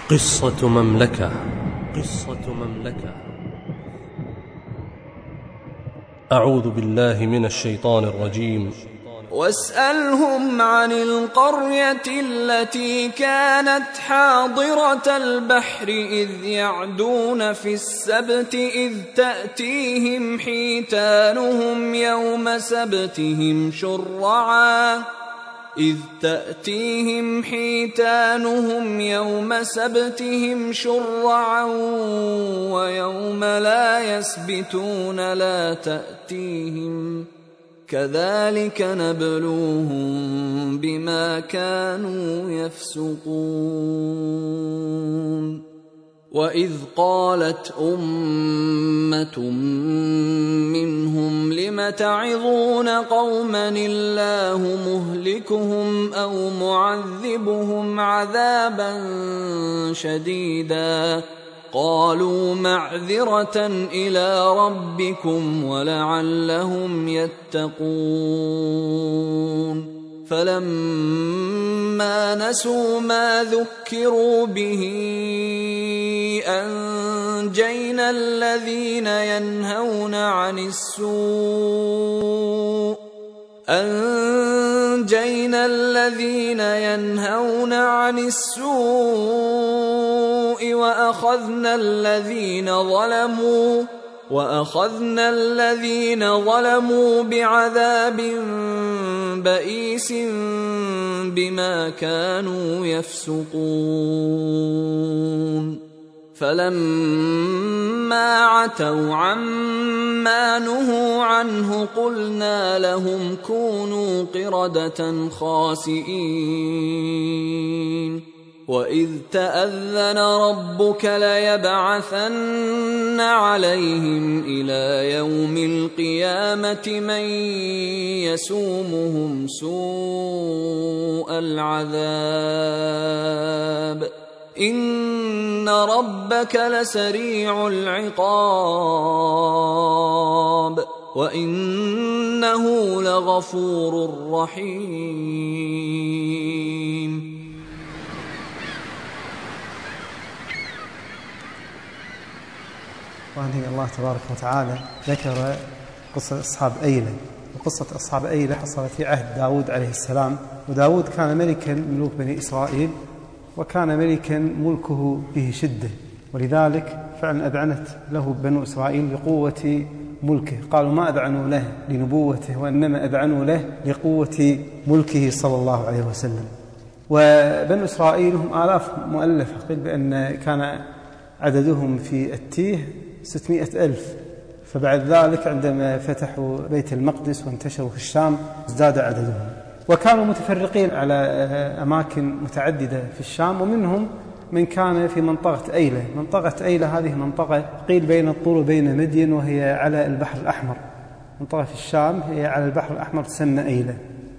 قصة مملكة. أعوذ بالله من الشيطان الرجيم. واسألهم عن القرية التي كانت حاضرة البحر إذ يعدون في السبت إذ تأتيهم حيتانهم يوم سبتهم شرعا ويوم لا يسبتون لا تأتيهم كذلك نبلوهم بما كانوا يفسقون. وإذ قالت أمة منهم لم تعظون قوما الله مهلكهم أو معذبهم عذابا شديدا قالوا معذرة إلى ربكم ولعلهم يتقون. فلما نسوا ما ذكروا به أنجينا الذين ينهون عن السوء وأخذنا الذين ظلموا بعذاب بئيس بما كانوا يفسقون. فلما عتوا عما نهوا عنه قلنا لهم كونوا قردة خاسئين. وإذ تأذن ربك ليبعثن عليهم إلى يوم القيامة من يسومهم سوء العذاب إن ربك لسريع العقاب وإنه لغفور رحيم. وأنه الله تبارك وتعالى ذكر قصة أصحاب أيلة. وقصة أصحاب أيلة حصلت في عهد داود عليه السلام. وداود كان ملكا ملوك بني إسرائيل، وكان ملكا ملكه به شدة، ولذلك فعلا أذعنت له بنو إسرائيل لقوة ملكه. قالوا ما أذعنوا له لنبوته وإنما أذعنوا له لقوة ملكه صلى الله عليه وسلم. وبنو إسرائيل هم آلاف مؤلفة، قيل بأن كان عددهم في التيه 600,000، فبعد ذلك عندما فتحوا بيت المقدس وانتشروا في الشام ازداد عددهم. وكانوا متفرقين على أماكن متعددة في الشام، ومنهم من كان في منطقة أيلة. منطقة أيلة هذه منطقة قيل بين الطور وبين مدين، وهي على البحر الأحمر. منطقة في الشام هي على البحر الأحمر تسمى أيلة.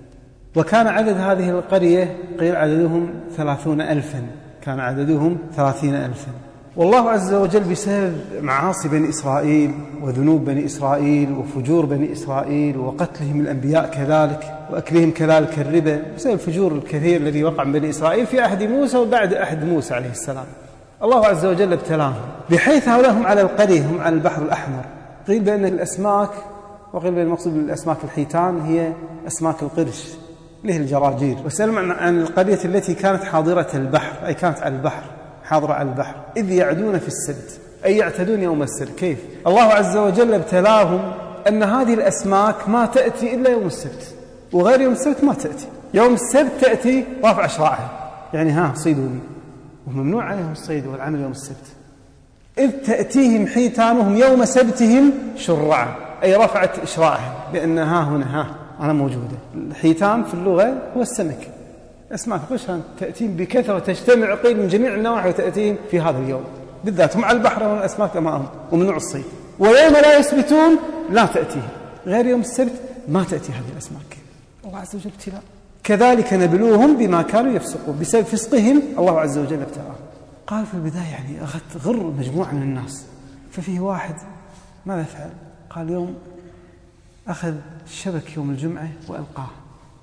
وكان عدد هذه القرية قيل عددهم 30,000، كان عددهم 30,000. والله عز وجل بسبب معاصي بني إسرائيل وذنوب بني إسرائيل وفجور بني إسرائيل وقتلهم الأنبياء كذلك وأكلهم كذلك الربا، بسبب الفجور الكثير الذي وقع من بني إسرائيل في عهد موسى وبعد عهد موسى عليه السلام، الله عز وجل ابتلاهم بحيث هؤلاء على القرية هم على البحر الأحمر. قيل بأن الأسماك، وقيل بأن المقصود بالأسماك الحيتان هي أسماك القرش اللي هي الجراجير. وسلم عن القرية التي كانت حاضرة البحر، أي كانت على البحر، حاضرة على البحر. إذ يعدون في السبت، أي يعتدون يوم السبت. كيف؟ الله عز وجل ابتلاهم أن هذه الأسماك ما تأتي إلا يوم السبت، وغير يوم السبت ما تأتي. يوم السبت تأتي رافع أشراعها، يعني صيدوا لي، وممنوع عليهم الصيد والعمل يوم السبت. إذ تأتيهم حيتانهم يوم سبتهم شرعا، أي رفعت إشراعها بأن هنا أنا موجودة. الحيتان في اللغة هو السمك، أسماك قشرا تأتين بكثرة، تجتمع قيل من جميع النواحي وتأتين في هذا اليوم بالذات. هم على البحر والأسماك أمامهم وممنوع الصيد. ويوم لا يسبتون لا تأتيه، غير يوم السبت ما تأتي هذه الأسماك. الله عز وجل ابتلاء. كذلك نبلوهم بما كانوا يفسقون، بسبب فسقهم الله عز وجل ابتلاهم. قال في البداية يعني غر مجموعة من الناس، ففيه واحد ماذا فعل؟ قال يوم أخذ الشبك يوم الجمعة وألقاه،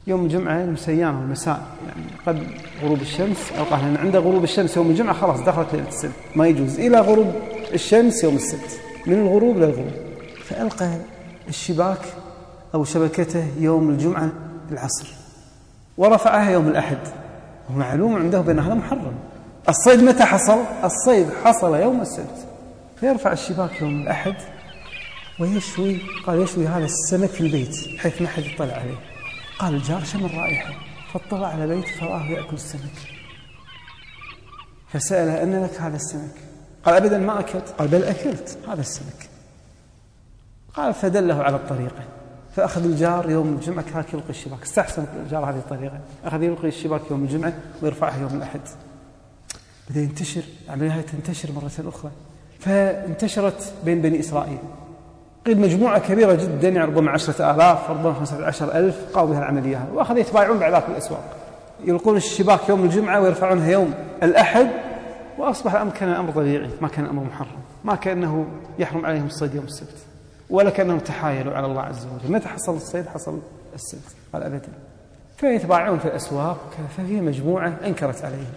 يوم الجمعة المسيانة والمساء، يعني قبل غروب الشمس، أو قال عند غروب الشمس يوم الجمعة خلاص دخلت ليلة السبت، ما يجوز إلى غروب الشمس يوم السبت، من الغروب للغروب. فألقى الشباك أو شبكته يوم الجمعة العصر، ورفعها يوم الأحد، ومعلوم عنده بأن هذا محرم. الصيد متى حصل؟ الصيد حصل يوم السبت، فيرفع الشباك يوم الأحد ويشوي. قال يشوي هذا السمك في البيت حيث ما حد يطلع عليه. قال الجار شم الرائحة فاطلع على بيت فرآه يأكل السمك، فسأله أن لك هذا السمك؟ قال أبدا ما أكلت. قال بل أكلت هذا السمك. قال فدله على الطريقة، فأخذ الجار يوم الجمعة كان يلقي الشباك. استحسن الجار هذه الطريقة، أخذ يلقي الشباك يوم الجمعة ويرفعها يوم الأحد. بدأ ينتشر عملية، تنتشر مرة أخرى، فانتشرت بين بني إسرائيل. قيل مجموعة كبيرة جدا، يعني ربما 10,000 ربما 15,000 قاموا بها العملية، وأخذ يتبايعون بعدها في الأسواق، يلقون الشباك يوم الجمعة ويرفعونها يوم الأحد، وأصبح الأمر كان أمر طبيعي، ما كان أمر محرم، ما كأنه يحرم عليهم الصيد يوم السبت، ولا كأنهم تحايلوا على الله عز وجل. متى حصل الصيد؟ حصل السبت، قال أبدا. فيتبايعون في الأسواق، فهي مجموعة أنكرت عليهم.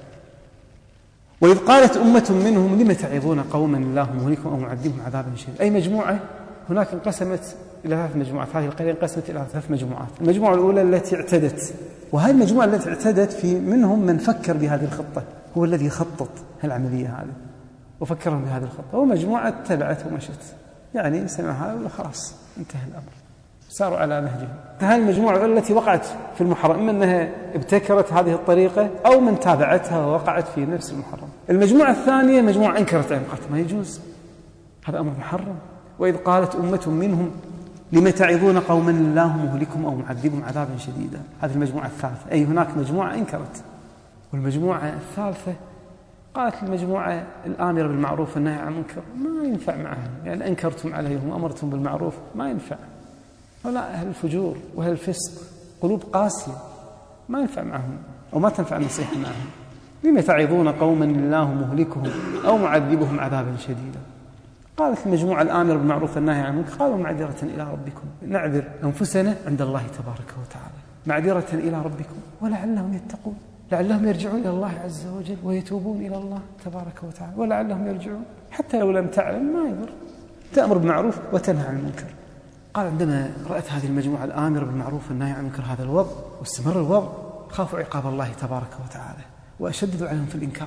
وإذ قالت أمة منهم لم تعظون قوما الله مهلكهم أو معذبهم عذابا شديدا. أي مجموعة هناك انقسمت إلى 3 مجموعات، هذه القرية انقسمت إلى 3 مجموعات. المجموعة الأولى التي اعتدت، وهذه المجموعة التي اعتدت في منهم من فكر بهذه الخطة، هو الذي خطط العملية هذه وفكرهم بهذه الخطة، ومجموعة تبعت ومشت، يعني سمعها ولا خلاص انتهى الأمر، ساروا على نهجهم. فهذه المجموعة التي وقعت في المحرم، إما أنها ابتكرت هذه الطريقة أو من تابعتها ووقعت في نفس المحرم. المجموعة الثانية مجموعة أنكرت عليهم، قالت ما يجوز، هذا أمر محرم. وإذ قالت أمة منهم لم تعظون قوما الله مهلكهم أو معذبهم عذابا شديدا. هذه المجموعة الثالثة، أي هناك مجموعة أنكرت. والمجموعة الثالثة قالت المجموعة الآمرة بالمعروف والنهي عن المنكر ما ينفع معهم، يعني أنكرتم عليهم وأمرتم بالمعروف ما ينفع، هؤلاء أهل الفجور وأهل الفسق، قلوب قاسية، ما ينفع معهم أو ما تنفع النصيحة معهم. لم تعظون قوما الله مهلكهم أو معذبهم عذابا شديدا. قالت المجموعة الآمرة بالمعروف والنهي عن المنكر قالوا معذرة إلى ربكم، نعذر أنفسنا عند الله تبارك وتعالى، معذرة إلى ربكم ولعلهم يتقون، لعلهم يرجعون إلى الله عز وجل ويتوبون إلى الله تبارك وتعالى، ولعلهم يرجعون، حتى لو لم تعلم ما يضر، تأمر بالمعروف وتنهى عن المنكر. قال عندما رأت هذه المجموعة الآمرة بالمعروف والنهي عن المنكر هذا الوضع واستمر الوضع، خافوا عقاب الله تبارك وتعالى وأشددوا عليهم في الإنكار.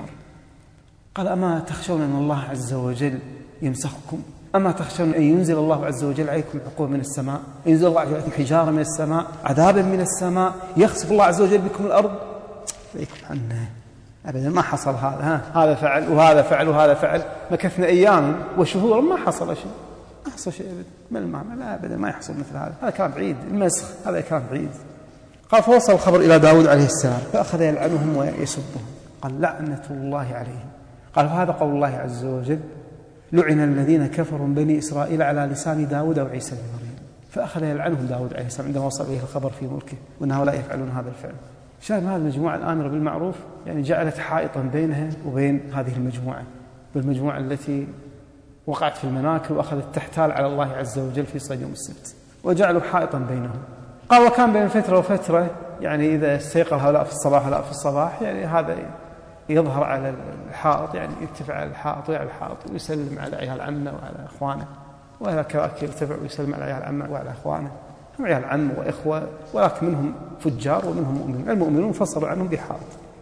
قال أما تخشون أن الله عز وجل يمسخكم؟ أما تخشون أن ينزل الله عز وجل عليكم عقوبة من السماء، ينزل الله عز وجل عليكم حجارة من السماء، عذابا من السماء، يخسف الله عز وجل بكم الأرض؟ فيكم عنه أبدا، ما حصل هذا، هذا فعل وهذا فعل وهذا فعل، مكثنا أيام وشهور ما حصل شيء، ما حصل شيء أبدا، ما المعنى؟ لا أبدا، ما يحصل مثل هذا، هذا كان بعيد، المسخ هذا كان بعيد. قال فوصل الخبر إلى داود عليه السلام فأخذ يلعنهم ويسبهم، قال لعنة الله عليهم. قال فهذا قول الله عز وجل لعن الذين كفروا من بني إسرائيل على لسان داود وعيسى بن مريم. فأخذ يلعنهم داود عليه السلام عندما وصل إليه الخبر في ملكه وأن هؤلاء يفعلون هذا الفعل. شاهد هذه المجموعة الآمرة بالمعروف يعني جعلت حائطا بينها وبين هذه المجموعة، بالمجموعة التي وقعت في المناكل وأخذت تحتال على الله عز وجل في صيد يوم السبت، وجعلوا حائطا بينهم. قال وكان بين فترة وفترة، يعني إذا استيقظ هؤلاء في الصباح هؤلاء في الصباح، يعني هذا يظهر على الحائط، يعني يرتفع على الحائط ويعلى الحائط ويسلم على عيال عمه وعلى إخوانه، وهكذا يرتفع ويسلم على عيال عمه وعلى إخوانه، هم عيال عم وإخوة، ولكن منهم فجار ومنهم مؤمنون، المؤمنون فصلوا عنهم بحائط.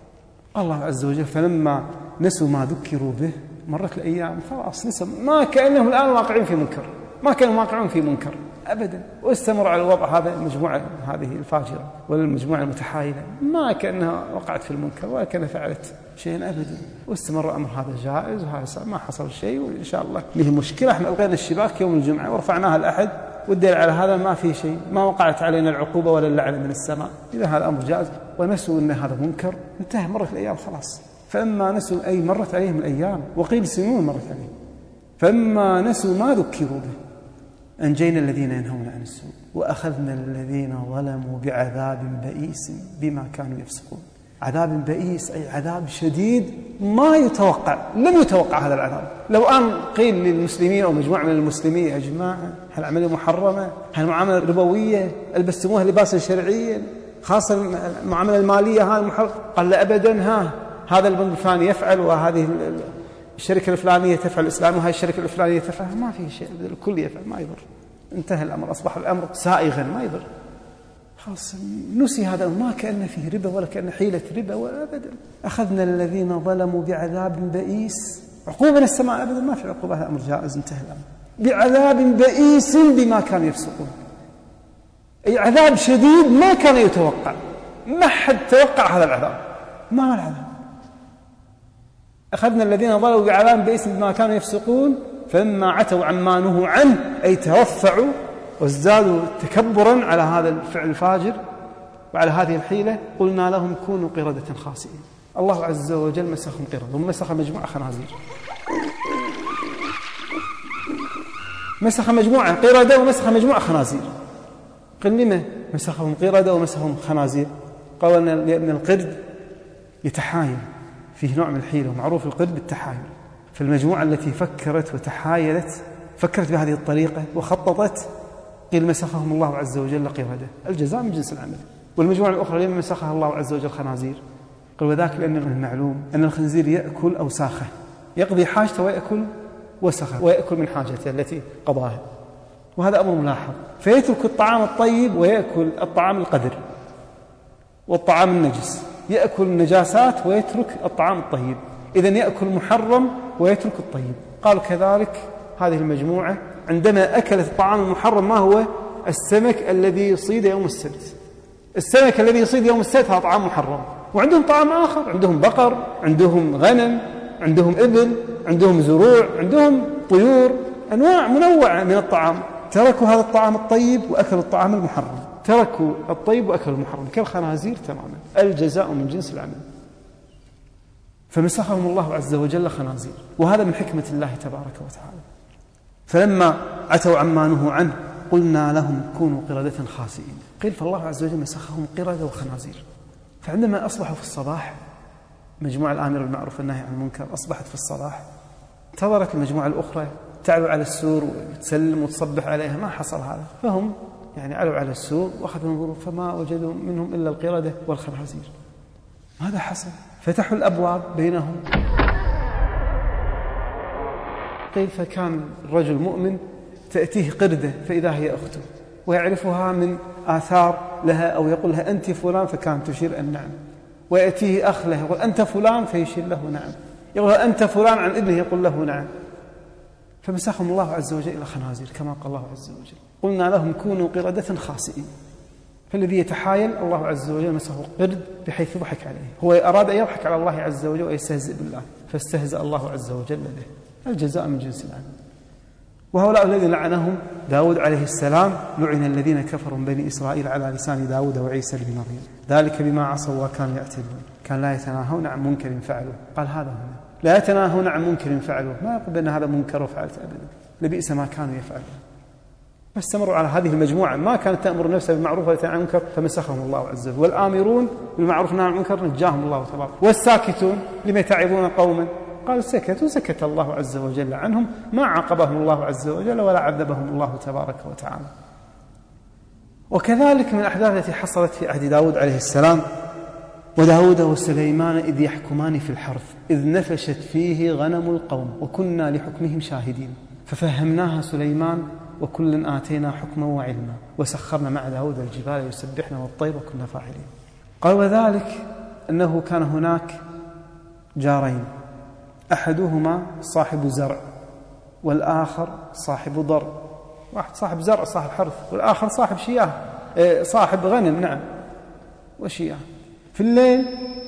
الله عز وجل فلما نسوا ما ذكروا به مرت الأيام خلاص نسوا، ما كأنهم الآن واقعين في منكر، ما كانوا واقعون في منكر أبدا، واستمر على الوضع هذا المجموعة هذه الفاجرة والمجموعة المتحايلة، ما كأنها وقعت في المنكر ولا كأنها فعلت شيئا أبدا، واستمر الأمر هذا جائز وهذا ما حصل شيء، وإن شاء الله له مشكلة. احنا ألقينا الشباك يوم الجمعة ورفعناها الأحد، والدليل على هذا ما في شيء، ما وقعت علينا العقوبة ولا اللعنة من السماء، إذا هذا أمر جائز ونسوا أن هذا منكر انتهى، مرت الأيام خلاص. فأما نسوا أي مرت عليهم الأيام، وقيل سنون مرت عليهم، فأما نسوا ما ذكروا به أنجينا الذين ينهون عن السوء وأخذنا الذين ظلموا بعذاب بئيس بما كانوا يفسقون. عذاب بئيس أي عذاب شديد ما يتوقع، لم يتوقع هذا العذاب. لو أن قيل للمسلمين أو مجموعة من المسلمين يا جماعة هالعملية محرمة، هالمعاملة ربوية، ألبستموها لباسا شرعيا، خاصة المعاملة المالية هذا قال لا أبدا، هذا البنك الفلاني يفعل، وهذه الشركة الفلانية تفعل الإسلام، وهذه الشركة الفلانية تفعل، ما في شيء، الكل يفعل، ما يضر. انتهى الأمر، أصبح الأمر سائغا ما يضر. خلاص نسي هذا، ما كأن فيه ربا ولا كأن حيلة ربا ولا أبدا. أخذنا الذين ظلموا بعذاب بئيس، عقوبة من السماء أبدا، ما في عقوبة، هذا أمر جائز، انتهى الأمر. بعذاب بئيس بما كانوا يفسقون، أي عذاب شديد ما كان يتوقع، ما حد توقع هذا العذاب، ما هو العذاب. أخذنا الذين ظلموا بعذاب بئيس بما كانوا يفسقون فلما عتوا عما نهوا عنه، أي توفعوا وازدادوا تكبرا على هذا الفعل الفاجر وعلى هذه الحيلة، قلنا لهم كونوا قردة خاسئين. الله عز وجل مسخهم قردة، ومسخ مجموعة خنازير، مسخ مجموعة قردة ومسخ مجموعة خنازير. قل لما مسخهم قردة ومسخهم خنازير؟ قالوا لأن القرد يتحايل، فيه نوع من الحيلة، ومعروف القرد بالتحايل. فالمجموعة التي فكرت وتحايلت، فكرت بهذه الطريقة وخططت، قيل مسخهم الله عز وجل قردة، الجزاء من جنس العمل. والمجموعة الأخرى لما مسخها الله عز وجل خنازير؟ قال وذاك لأن المعلوم أن الخنزير يأكل أوساخه، يقضي حاجته ويأكل وسخه، ويأكل من حاجته التي قضاها، وهذا أمر ملاحظ. فيترك الطعام الطيب ويأكل الطعام القذر والطعام النجس، يأكل النجاسات ويترك الطعام الطيب، إذن يأكل محرم ويترك الطيب. قال كذلك هذه المجموعة عندما أكلت الطعام المحرم، ما هو؟ السمك الذي يصيد يوم السبت. السمك الذي يصيد يوم السبت هذا طعام محرم، وعندهم طعام آخر، عندهم بقر، عندهم غنم، عندهم إبل، عندهم زروع، عندهم طيور، أنواع منوعة من الطعام. تركوا هذا الطعام الطيب وأكلوا الطعام المحرم، تركوا الطيب وأكلوا المحرم، كالخنازير تماما، الجزاء من جنس العمل. فمسخهم الله عز وجل خنازير، وهذا من حكمة الله تبارك وتعالى. فلما عتوا عما نهوا عنه قلنا لهم كونوا قردة خاسئين. قيل فالله عز وجل مسخهم قردة وخنازير. فعندما أصبحوا في الصباح، مجموعة الآمر بالمعروف والنهي عن المنكر أصبحت في الصباح، انتظرت المجموعة الأخرى تعلو على السور وتسلم وتصبح عليها، ما حصل هذا. فهم علوا على السور وأخذوا ينظروا، فما وجدوا منهم إلا القردة والخنازير. ماذا حصل؟ فتحوا الأبواب بينهم. قيل فكان الرجل مؤمن تأتيه قردة فإذا هي أخته، ويعرفها من آثار لها، أو يقول لها أنت فلان فكانت تشير أن نعم، ويأتيه أخ له يقول أنت فلان فيشير له نعم، يقول أنت فلان عن ابنه يقول له نعم. فمسخهم الله عز وجل إلى خنازير كما قال الله عز وجل قلنا لهم كونوا قردة خاسئين. فالذي يتحايل الله عز وجل مسخه قرد بحيث يضحك عليه، هو أراد أن يضحك على الله عز وجل ويستهزئ بالله، فاستهزأ الله عز وجل به، الجزاء من جنس العمل. وهؤلاء الذين لعنهم داود عليه السلام، لعن الذين كفروا من بني إسرائيل على لسان داود وعيسى بن مريم، ذلك بما عصوا وكانوا يعتدون، كان لا يتناهون عن منكر فعلوه. قال هذا هنا لا يتناهون عن منكر فعلوه، ما يقول بأن هذا منكر وفعلت أبدا، لبئس ما كانوا يفعلون. فاستمروا على هذه المجموعة، ما كانت تأمر نفسها بالمعروف ولا تنهى عن المنكر، فمسخهم الله عز وجل. والآمرون بالمعروف والنهي عن المنكر نجاهم الله تبارك. والساكتون لم تعظون قوما قال سكتوا، سكت الله عز وجل عنهم، ما عاقبهم الله عز وجل ولا عذبهم الله تبارك وتعالى. وكذلك من الأحداث التي حصلت في عهد داود عليه السلام، وداود وسليمان إذ يحكمان في الحرث إذ نفشت فيه غنم القوم وكنا لحكمهم شاهدين ففهمناها سليمان وكلا آتينا حكما وعلما وسخرنا مع داود الجبال يسبحن والطير وكنا فاعلين. قال وذلك أنه كان هناك جارين، أحدهما صاحب زرع والآخر صاحب ضر، واحد صاحب زرع صاحب حرث، والآخر صاحب شياه صاحب غنم نعم وشياه. في الليل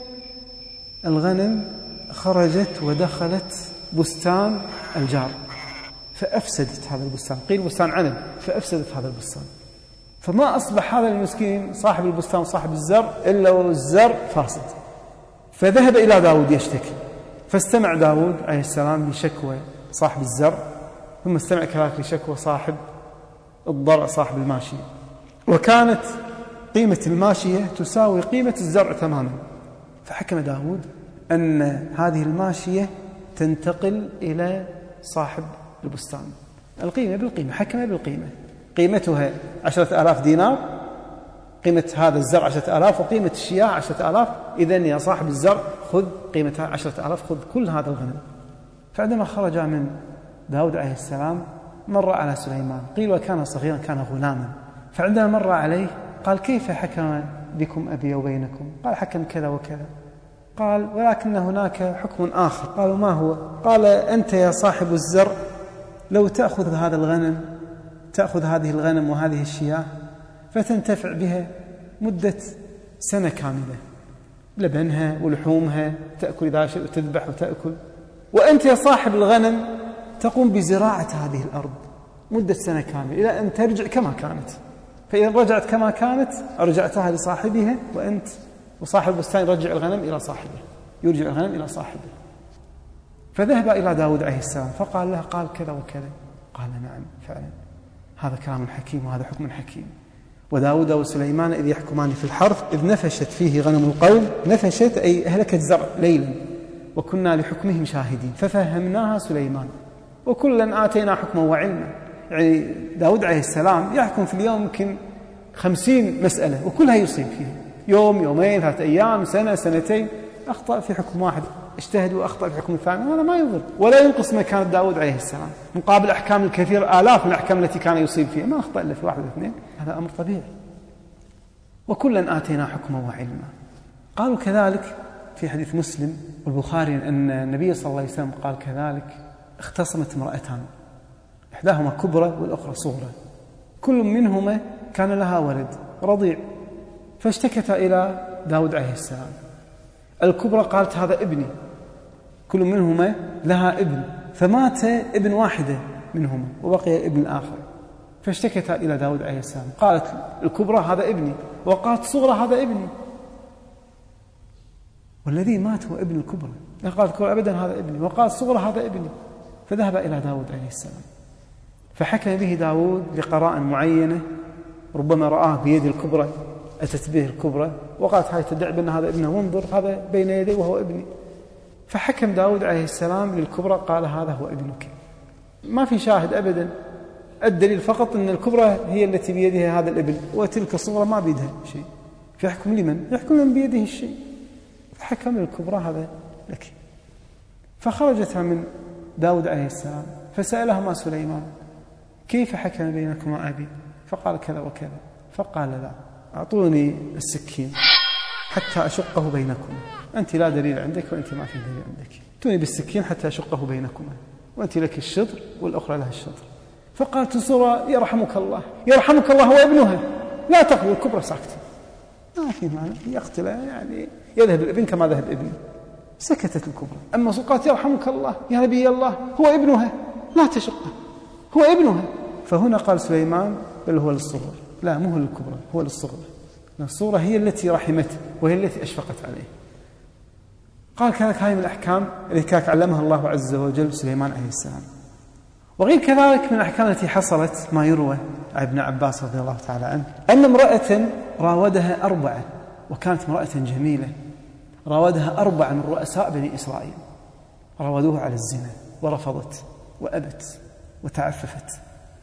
الغنم خرجت ودخلت بستان الجار فأفسدت هذا البستان، قيل بستان عنب، فأفسدت هذا البستان، فما أصبح هذا المسكين صاحب البستان صاحب الزرع إلا والزرع فاسد. فذهب إلى داود يشتكي، فاستمع داود عليه السلام لشكوى صاحب الزرع، ثم استمع كذلك لشكوى صاحب الضرع صاحب الماشية، وكانت قيمة الماشية تساوي قيمة الزرع تماما. فحكم داود أن هذه الماشية تنتقل إلى صاحب البستان، القيمة بالقيمة، حكم بالقيمة، قيمتها 10,000 دينار قيمة هذا الزرع 10,000 وقيمة الشياه 10,000، إذن يا صاحب الزرع خذ قيمتها 10,000، خذ كل هذا الغنم. فعندما خرج من داود عليه السلام مر على سليمان، قيل وكان صغيرا كان غلاما، فعندما مر عليه قال كيف حكم بكم أبي وبينكم؟ قال حكم كذا وكذا. قال ولكن هناك حكم آخر. قالوا ما هو؟ قال أنت يا صاحب الزرع لو تأخذ هذا الغنم، تأخذ هذه الغنم وهذه الشياه فتنتفع بها مدة سنة كاملة، لبنها ولحومها تأكل إذا شئت وتذبح وتأكل، وأنت يا صاحب الغنم تقوم بزراعة هذه الأرض مدة سنة كاملة إلى أن ترجع كما كانت. فإن رجعت كما كانت أرجعتها لصاحبها، وأنت وصاحب البستان يرجع الغنم إلى صاحبه، يرجع الغنم إلى صاحبه. فذهب إلى داود عليه السلام فقال له قال كذا وكذا. قال نعم فعلا هذا كلام حكيم وهذا حكم حكيم. وداود وسليمان إذ يحكمان في الحرث إذ نفشت فيه غنم القوم، نفشت أي أهلكت زرع ليلا، وكنا لحكمهم شاهدين ففهمناها سليمان وكلا آتينا حكما وعلما. يعني داود عليه السلام يحكم في اليوم يمكن 50 مسألة وكلها يصيب فيها، يوم يومين 3 أيام سنة سنتين، أخطأ في حكم واحد، اجتهد وأخطأ في حكم الثاني، هذا ما يضر ولا ينقص مكانة داود عليه السلام مقابل أحكام الكثير آلاف من الأحكام التي كان يصيب فيها، ما أخطأ إلا في 1 و2، هذا أمر طبيعي. وكلا آتينا حكما وعلما. قالوا كذلك في حديث مسلم والبخاري أن النبي صلى الله عليه وسلم قال كذلك اختصمت امرأتان، إحداهما كبرى والأخرى صغرى، كل منهما كان لها ولد رضيع، فاشتكت إلى داود عليه السلام. الكبرى قالت هذا ابني، كل منهما لها ابن، فمات ابن واحدة منهما وبقي ابن آخر، فاشتكت إلى داود عليه السلام. قالت الكبرى هذا ابني، وقالت صغرى هذا ابني، والذي مات هو ابن الكبرى. قالت الكبرى أبدا هذا ابني، وقالت صغرى هذا ابني. فذهب إلى داود عليه السلام فحكم به داود لقراء معينة، ربما رآه بيد الكبرى، أتت به الكبرى وقالت هاي تدع بأن هذا ابنه، وانظر هذا بين يدي وهو ابني. فحكم داود عليه السلام للكبرى قال هذا هو ابنك، ما في شاهد أبدا، الدليل فقط أن الكبرى هي التي بيدها هذا الابن وتلك الصغرى ما بيدها شيء، فيحكم لمن؟ يحكم من بيده الشيء، فحكم للكبرى هذا لك. فخرجتها من داود عليه السلام فسألهما سليمان كيف حكم بينكما أبي؟ فقال كذا وكذا. فقال لا، أعطوني السكين حتى أشقه بينكم، أنت لا دليل عندك وأنت ما في دليل عندك، أعطوني بالسكين حتى أشقه بينكما، وأنت لك الشطر والأخرى لها الشطر. فقالت الصغرى يرحمك الله، يرحمك الله هو ابنها، لا تقبل. الكبرى ساكتة، ما في معنى يقتل، يعني يذهب الابن كما ذهب ابنه. سكتت الكبرى. أما قالت يرحمك الله يا نبي الله هو ابنها، لا تشقه، هو ابنها. فهنا قال سليمان بل هو للصغرى، لا مو هو للكبرى، هو للصغرى، الصغرى هي التي رحمته وهي التي أشفقت عليه. قال كذلك هاي من الأحكام التي كانت علمها الله عز وجل سليمان عليه السلام. وغير كذلك من الأحكام التي حصلت ما يروى عن ابن عباس رضي الله تعالى عنه أن امرأة راودها 4، وكانت امرأة جميلة، راودها 4 من رؤساء بني إسرائيل، راودوها على الزنا ورفضت وأبت وتعففت،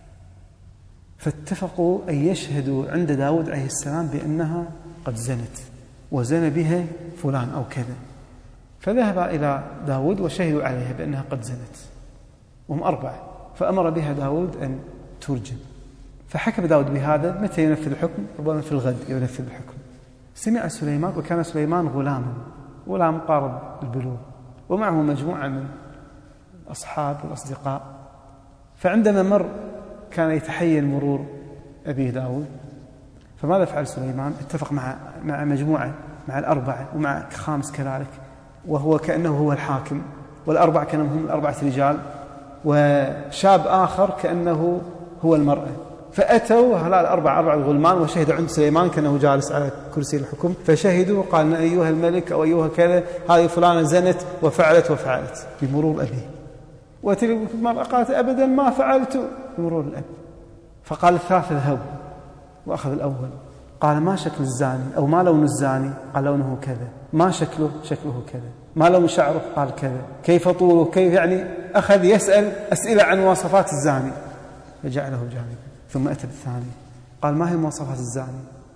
فاتفقوا أن يشهدوا عند داود عليه السلام بأنها قد زنت وزن بها فلان أو كذا. فذهب إلى داود وشهدوا عليها بأنها قد زنت، وهم 4، فأمر بها داود أن ترجم. فحكم داود بهذا. متى ينفذ الحكم؟ ربما في الغد ينفذ الحكم. سمع سليمان، وكان سليمان غلام قارب البلوغ، ومعه مجموعة من أصحاب والأصدقاء. فعندما مر كان يتحين مرور أبيه داود، فماذا فعل سليمان؟ اتفق مع مجموعة، مع 4 ومع 5 كذلك، وهو كأنه هو الحاكم، وال4 كانوا هم 4 رجال، وشاب آخر كأنه هو المرأة. فأتوا هؤلاء 4 غلمان وشهدوا عند سليمان كأنه جالس على كرسي الحكم، فشهدوا قال أيها الملك أو أيها كذا هذه فلانة زنت وفعلت بمرور أبيه. وتلك المرأة قالت أبدا ما فعلت بمرور الأب. فقال الثالث اذهبوا، وأخذ الأول. قال ما شكل الزاني أو ما لون الزاني؟ قال لونه كذا. ما شكله؟ شكله كذا. ما لون شعره؟ قال كذا. كيف طوله؟ كيف؟ يعني أخذ يسأل أسئلة عن مواصفات الزاني، فجعله جانبا. ثم أتى بالثاني قال ما هي مواصفات الزاني؟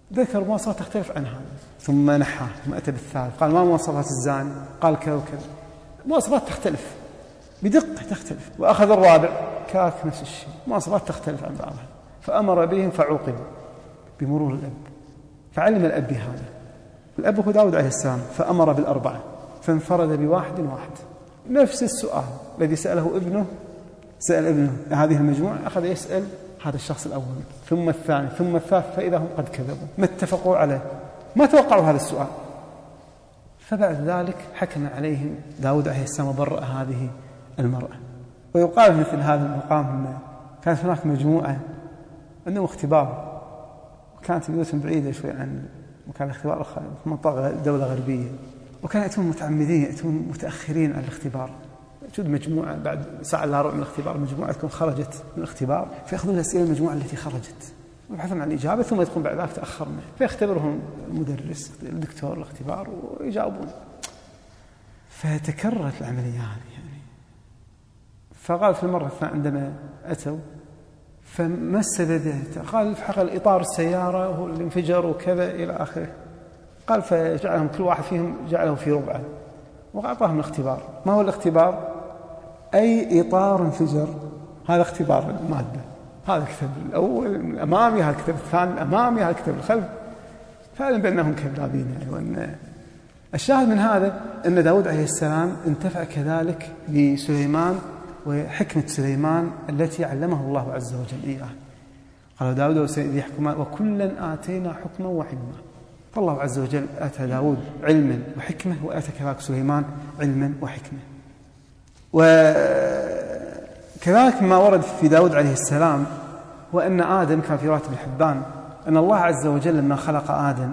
ذكر مواصفات تختلف عن هذا، ثم نحى، ثم أتى بالثالث قال ما مواصفات الزاني؟ قال كذا وكذا. مواصفات تختلف بدقة تختلف. وأخذ الرابع كاك نفس الشيء، مواصفات تختلف عن بعضها. فأمر بهم فعوقب بمرور الأب، فعلم الأب بهذا. الأب هو داود عليه السلام، فأمر بالأربعة فانفرد بواحد واحد. نفس السؤال الذي سأله ابنه، سأل ابنه هذه المجموعة، أخذ يسأل هذا الشخص الأول ثم الثاني ثم الثالث، فإذا هم قد كذبوا، ما اتفقوا عليه، ما توقعوا هذا السؤال. فبعد ذلك حكم عليهم داود عليه السلام وبرأ هذه المرأة. ويقال مثل هذا المقام كانت هناك مجموعة عندهم اختبار، وكانت بيوتهم بعيدة شوي عن مكان الاختبار، في منطقة دولة غربية، وكانوا يأتون متعمدين، يأتون متأخرين على الاختبار. توجد مجموعة بعد ساعة إلا ربع من الاختبار، مجموعة تكون خرجت من الاختبار، فيأخذون الأسئلة المجموعة التي خرجت ويبحثون عن الإجابة، ثم يدخلون بعد ذلك تأخرنا، فيختبرهم المدرس الدكتور الاختبار ويجاوبون. فتكررت العملية هذه يعني. فقال في المرة الثانية عندما أتوا فمس بيده، قال في حق الإطار السيارة هو اللي انفجر وكذا إلى آخره. قال فجعلهم كل واحد فيهم جعله في ربعه وأعطاهم الاختبار. ما هو الاختبار؟ أي إطار انفجر، هذا اختبار المادة، هذا الكتاب الأول الأمامي، هذا الكتاب الثاني الأمامي، هذا الكتاب الخلف. فعلم بأنهم كذابين يعني. وأن الشاهد من هذا أن داود عليه السلام انتفع كذلك بسليمان وحكمة سليمان التي علمه الله عز وجل إياه. قال داود وسيد يحكمان وكلا آتينا حكما وحكمة. فالله عز وجل آتى داود علما وحكمة، وآتى كذلك سليمان علما وحكمة. وكذلك ما ورد في داود عليه السلام وأن آدم كان في راتب الحبان، أن الله عز وجل لما خلق آدم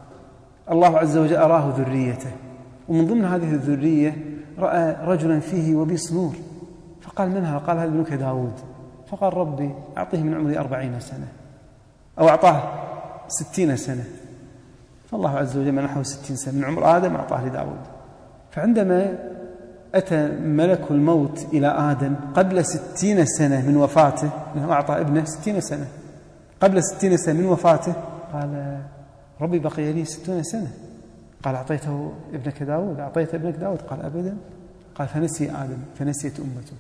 الله عز وجل أراه ذريته، ومن ضمن هذه الذرية رأى رجلا فيه وبيص نور، فقال من هذا؟ قال هذا ابنك داود. فقال ربي أعطيه من عمري 40 سنة، أو أعطاه 60 سنة. فالله عز وجل منحه 60 سنة من عمر آدم أعطاه لداود. فعندما أتى ملك الموت إلى آدم قبل 60 سنة من وفاته، لأنه أعطى ابنه 60 سنة قبل 60 سنة من وفاته، قال ربي بقي لي 60 سنة. قال أعطيته ابنك داود؟ أعطيت ابنك داود؟ قال أبدا. قال فنسي آدم فنسيت أمته،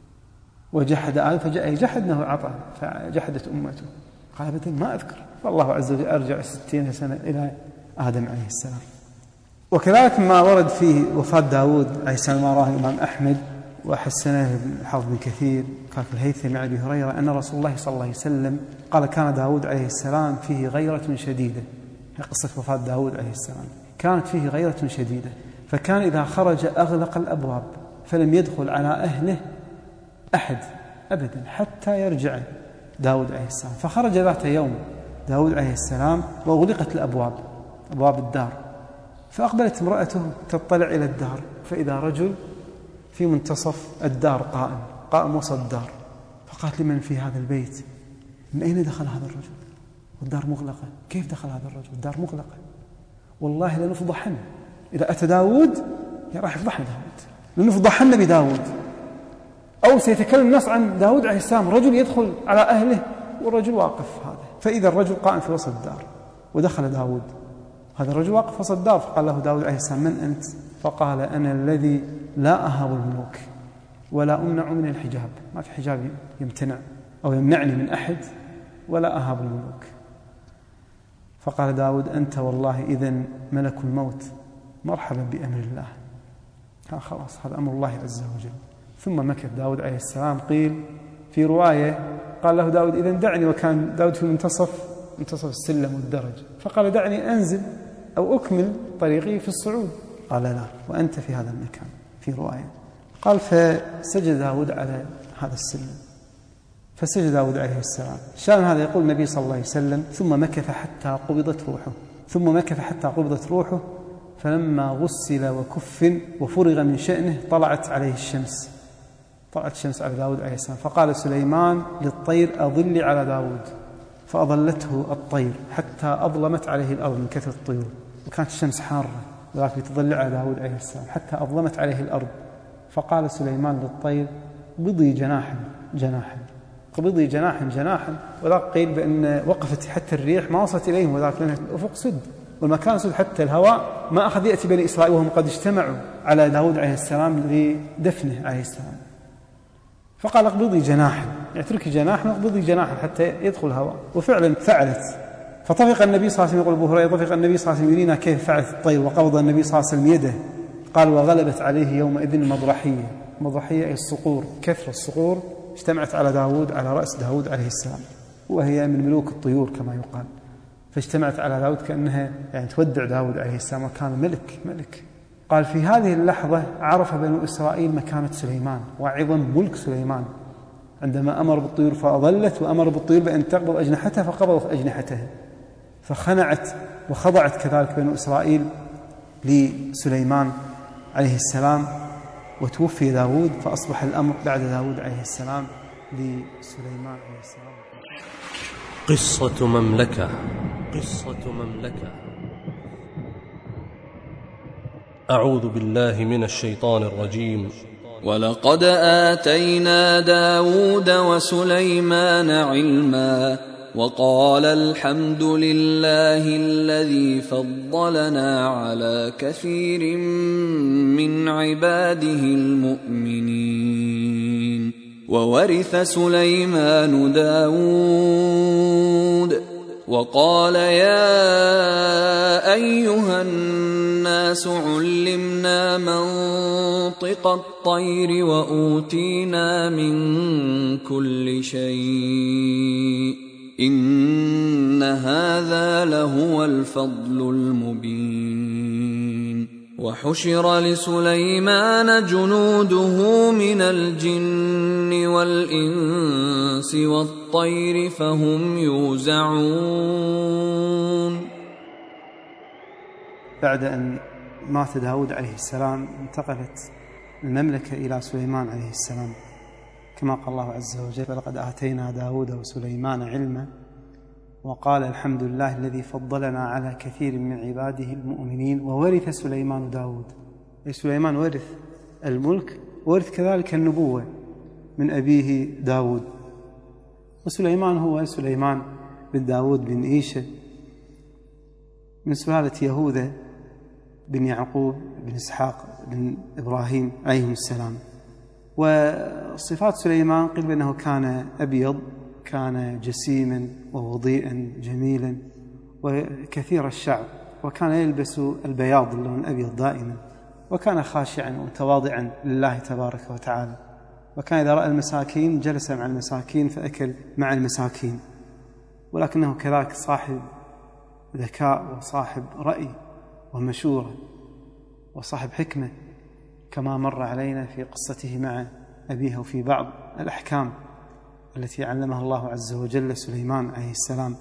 وجحد آدم فجحد أنه أعطى فجحدت أمته. قال أبدا ما أذكر. فالله عز وجل أرجع 60 سنة إلى آدم عليه السلام. وكذلك ما ورد فيه وفاة داود عليه السلام ما راه الإمام أحمد وحسنه الحافظ بن كثير كان في الهيثمي عن أبي هريرة أن رسول الله صلى الله عليه وسلم قال كان داود عليه السلام فيه غيرة شديدة. هي قصة وفاة داود عليه السلام. كانت فيه غيرة شديدة، فكان إذا خرج أغلق الأبواب فلم يدخل على أهله أحد أبدا حتى يرجع داود عليه السلام. فخرج ذات يوم داود عليه السلام وأغلقت الأبواب، أبواب الدار، فأقبلت امرأته تطلع إلى الدار، فإذا رجل في منتصف الدار قائم وسط الدار. فقالت لمن في هذا البيت؟ من أين دخل هذا الرجل والدار مغلقة؟ كيف دخل هذا الرجل والدار مغلقة؟ والله لنفضحن إذا أتى داود راح يفضحنا داود، لنفضحن بداود، أو سيتكلم الناس عن داود عليه السلام رجل يدخل على أهله والرجل واقف هذا. فإذا الرجل قائم في وسط الدار ودخل داود، هذا الرجل واقف في وسط الدار، فقال له داود عليه السلام من أنت؟ فقال أنا الذي لا أهاب الملوك ولا أمنع من الحجاب، ما في حجاب يمتنع أو يمنعني من أحد، ولا أهاب الملوك. فقال داود أنت والله إذن ملك الموت، مرحبا بأمر الله. خلاص هذا أمر الله عز وجل. ثم مكث داود عليه السلام. قيل في رواية قال له داود إذن دعني، وكان داود في منتصف السلم والدرج، فقال دعني أنزل أو أكمل طريقي في الصعود. قال لا، وأنت في هذا المكان. في رواية قال فسجد داود على هذا السلم، فسجد داود عليه السلام. شان هذا يقول النبي صلى الله عليه وسلم ثم مكث حتى قبضت روحه، فلما غسل وكفن وفرغ من شأنه طلعت الشمس على داود عليه السلام. فقال سليمان للطير أظل على داود، فأظلته الطير حتى أظلمت عليه الأرض من كثرة الطيور، وكانت الشمس حارة ولكن تظل على داود عليه السلام حتى أظلمت عليه الأرض. فقال سليمان للطير بضي جناحا، اقبضي جناحا جناحا، وذاك قيل بأن وقفت حتى الريح ما وصلت إليهم، وذاك لأن الأفق سد والمكان سد، حتى الهواء ما أخذ يأتي بني إسرائيل وهم قد اجتمعوا على داود عليه السلام لدفنه عليه السلام. فقال اقبضي جناحا، يعني اتركي جناحا واقبضي جناحا حتى يدخل الهواء، وفعلا فعلت. فطفق النبي صلى الله عليه وسلم، يقول أبو هريرة، طفق النبي صلى الله عليه وسلم يرينا كيف فعلت الطير، وقبض النبي صلى الله عليه وسلم يده، قال وغلبت عليه يومئذ المضرحية. المضرحية أي الصقور، كثر الصقور اجتمعت على داود، على رأس داود عليه السلام، وهي من ملوك الطيور كما يقال، فاجتمعت على داود كأنها يعني تودع داود عليه السلام، وكان ملك. قال في هذه اللحظة عرف بنو إسرائيل مكانة سليمان وعظم ملك سليمان، عندما أمر بالطيور فأضلت، وأمر بالطيور بأن تقبض أجنحتها فقبضت أجنحتها، فخنعت وخضعت كذلك بنو إسرائيل لسليمان عليه السلام، وتوفي داود، فأصبح الأمر بعد داود عليه السلام لسليمان عليه السلام. قصة مملكة. أعوذ بالله من الشيطان الرجيم. ولقد آتينا داود وسليمان علما وقال الحمد لله الذي فضلنا على كثير من عباده المؤمنين. وورث سليمان داود وقال يا أيها الناس علمنا منطق الطير وأوتينا من كل شيء إن هذا لهو الفضل المبين. وحشر لسليمان جنوده من الجن والإنس والطير فهم يوزعون. بعد أن مات داود عليه السلام انتقلت المملكة إلى سليمان عليه السلام، كما قال الله عز وجل ولقد آتينا داود وسليمان علما وقال الحمد لله الذي فضلنا على كثير من عباده المؤمنين. وورث سليمان داود، أي سليمان ورث الملك، ورث كذلك النبوة من أبيه داود. وسليمان هو سليمان بن داود بن إيشة من سلالة يهوذا بن يعقوب بن إسحاق بن إبراهيم عليهم السلام. وصفات سليمان قيل بأنه كان أبيض، كان جسيما ووضيئا جميلا وكثير الشعر، وكان يلبس البياض اللون الأبيض دائما، وكان خاشعا ومتواضعا لله تبارك وتعالى، وكان إذا رأى المساكين جلس مع المساكين فأكل مع المساكين. ولكنه كذلك صاحب ذكاء وصاحب رأي ومشورة وصاحب حكمة، كما مر علينا في قصته مع أبيه وفي بعض الأحكام التي علمها الله عز وجل سليمان عليه السلام.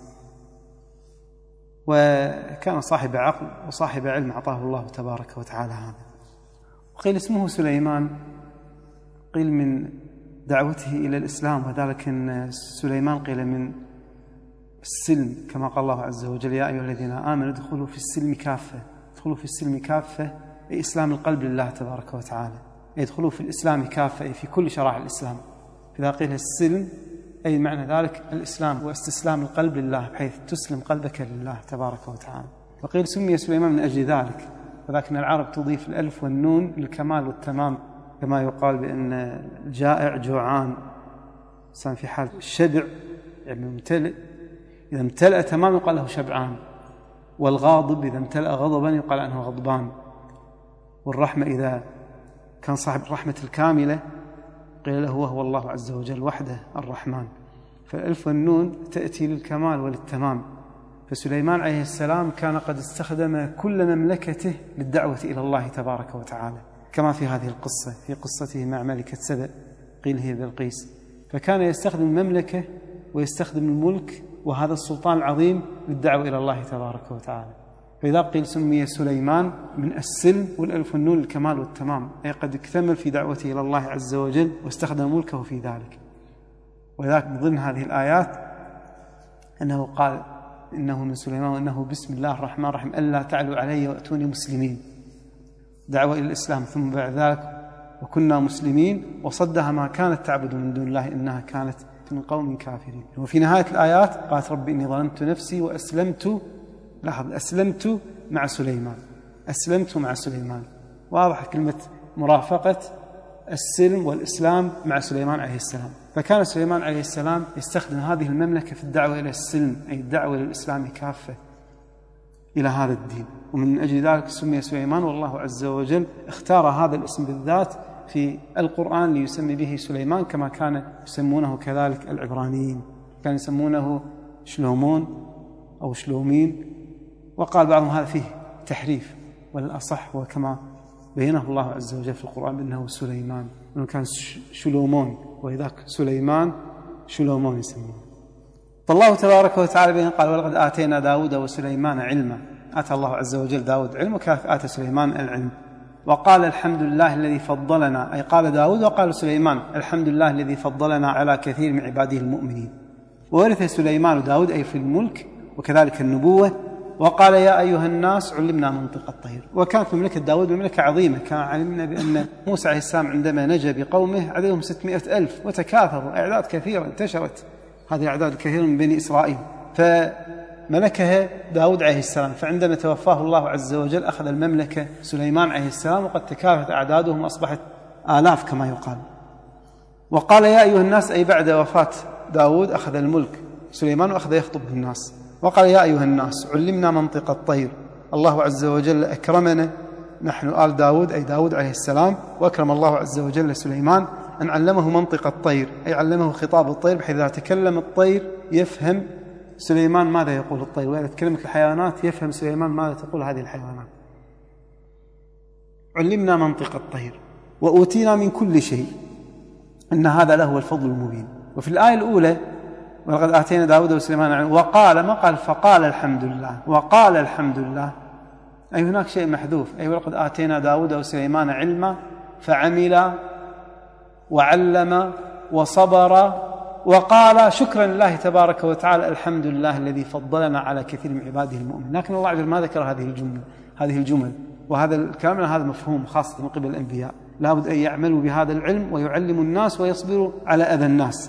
وكان صاحب عقل وصاحب علم أعطاه الله تبارك وتعالى هذا. وقيل اسمه سليمان، قيل من دعوته إلى الإسلام، وذلك أن سليمان قيل من السلم، كما قال الله عز وجل يا أيها الذين آمنوا ادخلوا في السلم كافة. ادخلوا في السلم كافة أي إسلام القلب لله تبارك وتعالى، يدخلوا في الإسلام كافة أي في كل شرائع الإسلام. إذا قيل السلم أي معنى ذلك الإسلام واستسلام القلب لله، بحيث تسلم قلبك لله تبارك وتعالى. وقيل سمي سليمان من أجل ذلك، ولكن العرب تضيف الألف والنون للكمال والتمام، كما يقال بأن الجائع جوعان، صار في حال الشبع يعني ممتلئ، إذا امتلأ تمام يقال له شبعان. والغاضب إذا امتلأ غضبا يقال عنه غضبان. والرحمة إذا كان صاحب الرحمة الكاملة قيل له وهو الله عز وجل وحده الرحمن. فالألف والنون تأتي للكمال وللتمام. فسليمان عليه السلام كان قد استخدم كل مملكته للدعوة إلى الله تبارك وتعالى، كما في هذه القصة، في قصته مع ملكة سبأ قيل هي بلقيس. فكان يستخدم المملكة ويستخدم الملك وهذا السلطان العظيم للدعوة إلى الله تبارك وتعالى. فإذا قيل سمي سليمان من السلم والألف والنون الكمال والتمام، أي قد اكتمل في دعوته إلى الله عز وجل واستخدم ملكه في ذلك. ولذلك من ضمن هذه الآيات أنه قال إنه من سليمان وإنه بسم الله الرحمن الرحيم ألا تعلوا علي وأتوني مسلمين، دعوة إلى الإسلام. ثم بعد ذلك وكنا مسلمين وصدها ما كانت تعبد من دون الله إنها كانت من قوم كافرين. وفي نهاية الآيات قالت رب إني ظلمت نفسي وأسلمت، لاحظ أسلمت مع سليمان، أسلمت مع سليمان، واضح كلمة مرافقة السلم والإسلام مع سليمان عليه السلام. فكان سليمان عليه السلام يستخدم هذه المملكة في الدعوة إلى السلم، أي الدعوة للإسلام كافة إلى هذا الدين. ومن أجل ذلك سمي سليمان، والله عز وجل اختار هذا الاسم بالذات في القرآن ليسمي به سليمان، كما كان يسمونه كذلك العبرانيين، كانوا يسمونه شلومون أو شلومين، وقال بعضهم هذا فيه تحريف، والأصح وكما بينه الله عز وجل في القرآن بأنه سليمان، أنه كان شلومون، وإذاك سليمان شلومون يسمونه. فالله تبارك وتعالى بين قال ولقد آتينا داود وسليمان علما، آتى الله عز وجل داود علم وكذلك آتى سليمان العلم. وقال الحمد لله الذي فضلنا، أي قال داود وقال سليمان الحمد لله الذي فضلنا على كثير من عباده المؤمنين. وورث سليمان داود أي في الملك وكذلك النبوة. وقال يا أيها الناس علمنا منطق الطير. وكانت مملكة داود مملكة عظيمة، كان علمنا بأن موسى عليه السلام عندما نجى بقومه عددهم 600,000 وتكاثروا أعداد كثيرة، انتشرت هذه الأعداد الكثيرة من بني إسرائيل، فملكها داود عليه السلام. فعندما توفاه الله عز وجل أخذ المملكة سليمان عليه السلام، وقد تكاثرت أعدادهم وأصبحت آلاف كما يقال. وقال يا أيها الناس، أي بعد وفاة داود أخذ الملك سليمان وأخذ يخطب الناس. وقال يا أيها الناس علمنا منطق الطير. الله عز وجل أكرمنا نحن آل داود، أي داود عليه السلام، وأكرم الله عز وجل سليمان أن علمه منطق الطير، أي علمه خطاب الطير، بحيث إذا تكلم الطير يفهم سليمان ماذا يقول الطير، وإذا تكلمت الحيوانات يفهم سليمان ماذا تقول هذه الحيوانات. علمنا منطق الطير وأوتينا من كل شيء، إن هذا له الفضل المبين. وفي الآية الأولى ولقد آتينا داود وسليمان وقال، ما قال فقال الحمد لله، وقال الحمد لله، أي هناك شيء محذوف، أي ولقد آتينا داود وسليمان علما فعمل وعلم وصبر وقال شكرا لله تبارك وتعالى الحمد لله الذي فضلنا على كثير من عباده المؤمنين. لكن الله عز وجل ما ذكر هذه الجمل، وهذا الكلام هذا مفهوم خاصة من قبل الأنبياء، لابد أن يعملوا بهذا العلم ويعلموا الناس ويصبروا على أذى الناس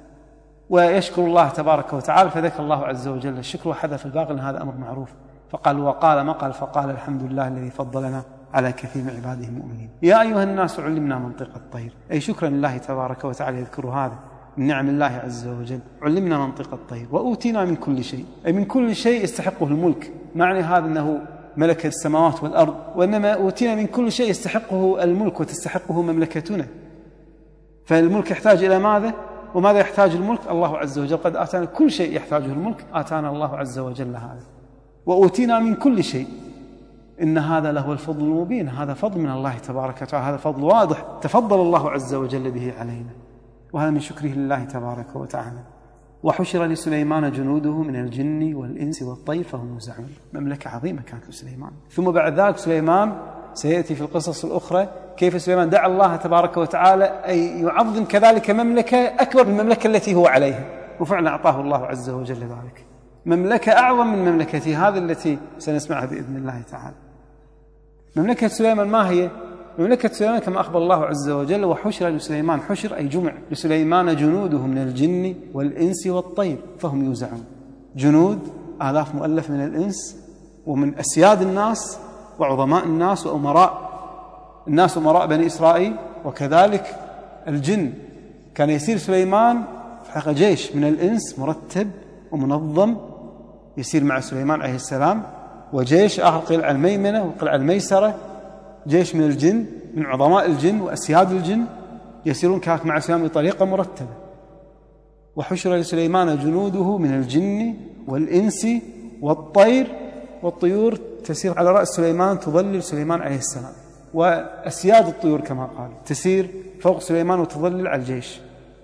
ويشكر الله تبارك وتعالى. فذكر الله عز وجل الشكر وحذف الباقي، لأن هذا أمر معروف. فقال وقال، ما قال فقال الحمد لله الذي فضلنا على كثير من عباده المؤمنين. يا أيها الناس علمنا منطق الطير، أي شكرا لله تبارك وتعالى يذكر هذا من نعم الله عز وجل. علمنا منطق الطير وأوتينا من كل شيء، أي من كل شيء يستحقه الملك. معنى هذا أنه ملك السماوات والأرض، وإنما أوتينا من كل شيء يستحقه الملك وتستحقه مملكتنا. فالملك يحتاج إلى ماذا؟ وماذا يحتاج الملك؟ الله عز وجل قد آتانا كل شيء يحتاجه الملك، آتانا الله عز وجل هذا. وأوتينا من كل شيء، إن هذا له الفضل المبين، هذا فضل من الله تبارك وتعالى، هذا فضل واضح تفضل الله عز وجل به علينا، وهذا من شكره لله تبارك وتعالى. وحشر لسليمان جنوده من الجن والإنس والطير فهم يوزعون. مملكة عظيمة كانت لسليمان. ثم بعد ذلك سليمان سيأتي في القصص الأخرى كيف سليمان دعا الله تبارك وتعالى أن يعظم كذلك مملكة أكبر من المملكة التي هو عليها، وفعلا أعطاه الله عز وجل ذلك، مملكة أعظم من مملكته هذه التي سنسمعها بإذن الله تعالى. مملكة سليمان ما هي؟ مملكة سليمان كما أخبر الله عز وجل وحشر لسليمان، حشر أي جمع لسليمان جنوده من الجن والإنس والطير فهم يوزعون. جنود آلاف مؤلف من الإنس ومن أسياد الناس وعظماء الناس وأمراء الناس وأمراء بني إسرائيل، وكذلك الجن. كان يسير سليمان في حقيقة جيش من الإنس مرتب ومنظم يسير مع سليمان عليه السلام، وجيش آخر قلع الميمنة وقلع الميسرة، جيش من الجن من عظماء الجن وأسياد الجن يسيرون كذلك مع سليمان بطريقة مرتبة. وحشر لسليمان جنوده من الجن والإنس والطير، والطيور تسير على رأس سليمان تظلل سليمان عليه السلام، وأسياد الطيور كما قال تسير فوق سليمان وتظلل على الجيش.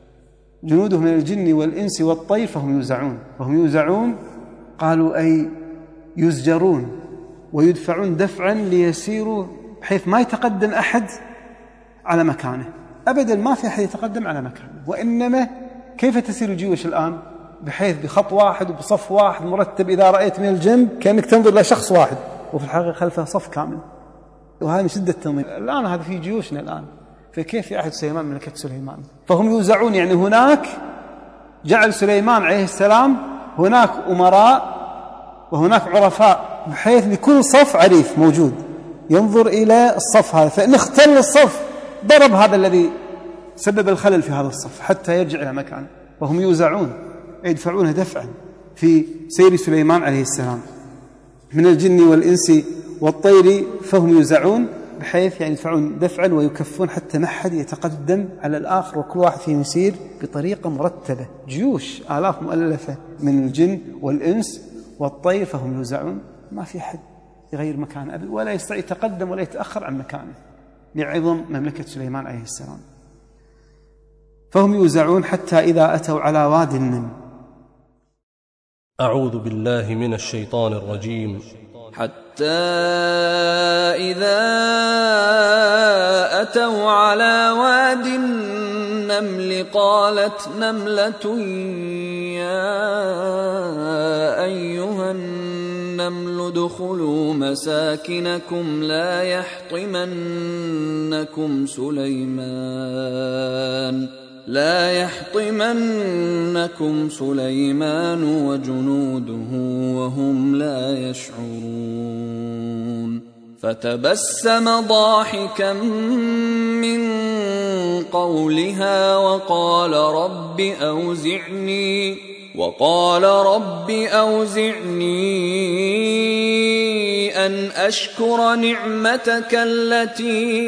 جنوده من الجن والإنس والطير فهم يوزعون. فهم يوزعون قالوا أي يزجرون ويدفعون دفعا ليسيروا بحيث ما يتقدم أحد على مكانه أبدا، ما في أحد يتقدم على مكانه. وإنما كيف تسير الجيوش الآن؟ بحيث بخط واحد وبصف واحد مرتب، إذا رأيت من الجنب كأنك تنظر إلى شخص واحد وفي الحقيقة خلفه صف كامل، وهذا من شدة التنظيم. الآن هذا في جيوشنا الآن، فكيف يعهد سليمان ملكة سليمان؟ فهم يوزعون، يعني هناك جعل سليمان عليه السلام هناك أمراء وهناك عرفاء، بحيث لكل صف عريف موجود ينظر إلى الصف هذا، فإن اختل الصف ضرب هذا الذي سبب الخلل في هذا الصف حتى يرجع إلى مكانه، وهم يوزعون يدفعون دفعا في سير سليمان عليه السلام من الجن والإنس والطير، فهم يوزعون بحيث يعني يدفعون دفعا ويكفون حتى ما حد يتقدم على الآخر، وكل واحد فيهم يسير بطريقة مرتبة. جيوش آلاف مؤلفة من الجن والإنس والطير، فهم يوزعون، ما في حد يغير مكانه أبدا، ولا يستطيع يتقدم ولا يتأخر عن مكانه لعظم مملكة سليمان عليه السلام. فهم يوزعون حتى إذا أتوا على وادي النمل. أعوذ بالله من الشيطان الرجيم. حتى إذا أتوا على واد النمل قالت نملة يا أيها النمل ادخلوا مساكنكم لا يحطمنكم سليمان وجنوده وهم لا يشعرون. فتبسم ضاحكا من قولها وقال رب أوزعني أن أشكر نعمتك التي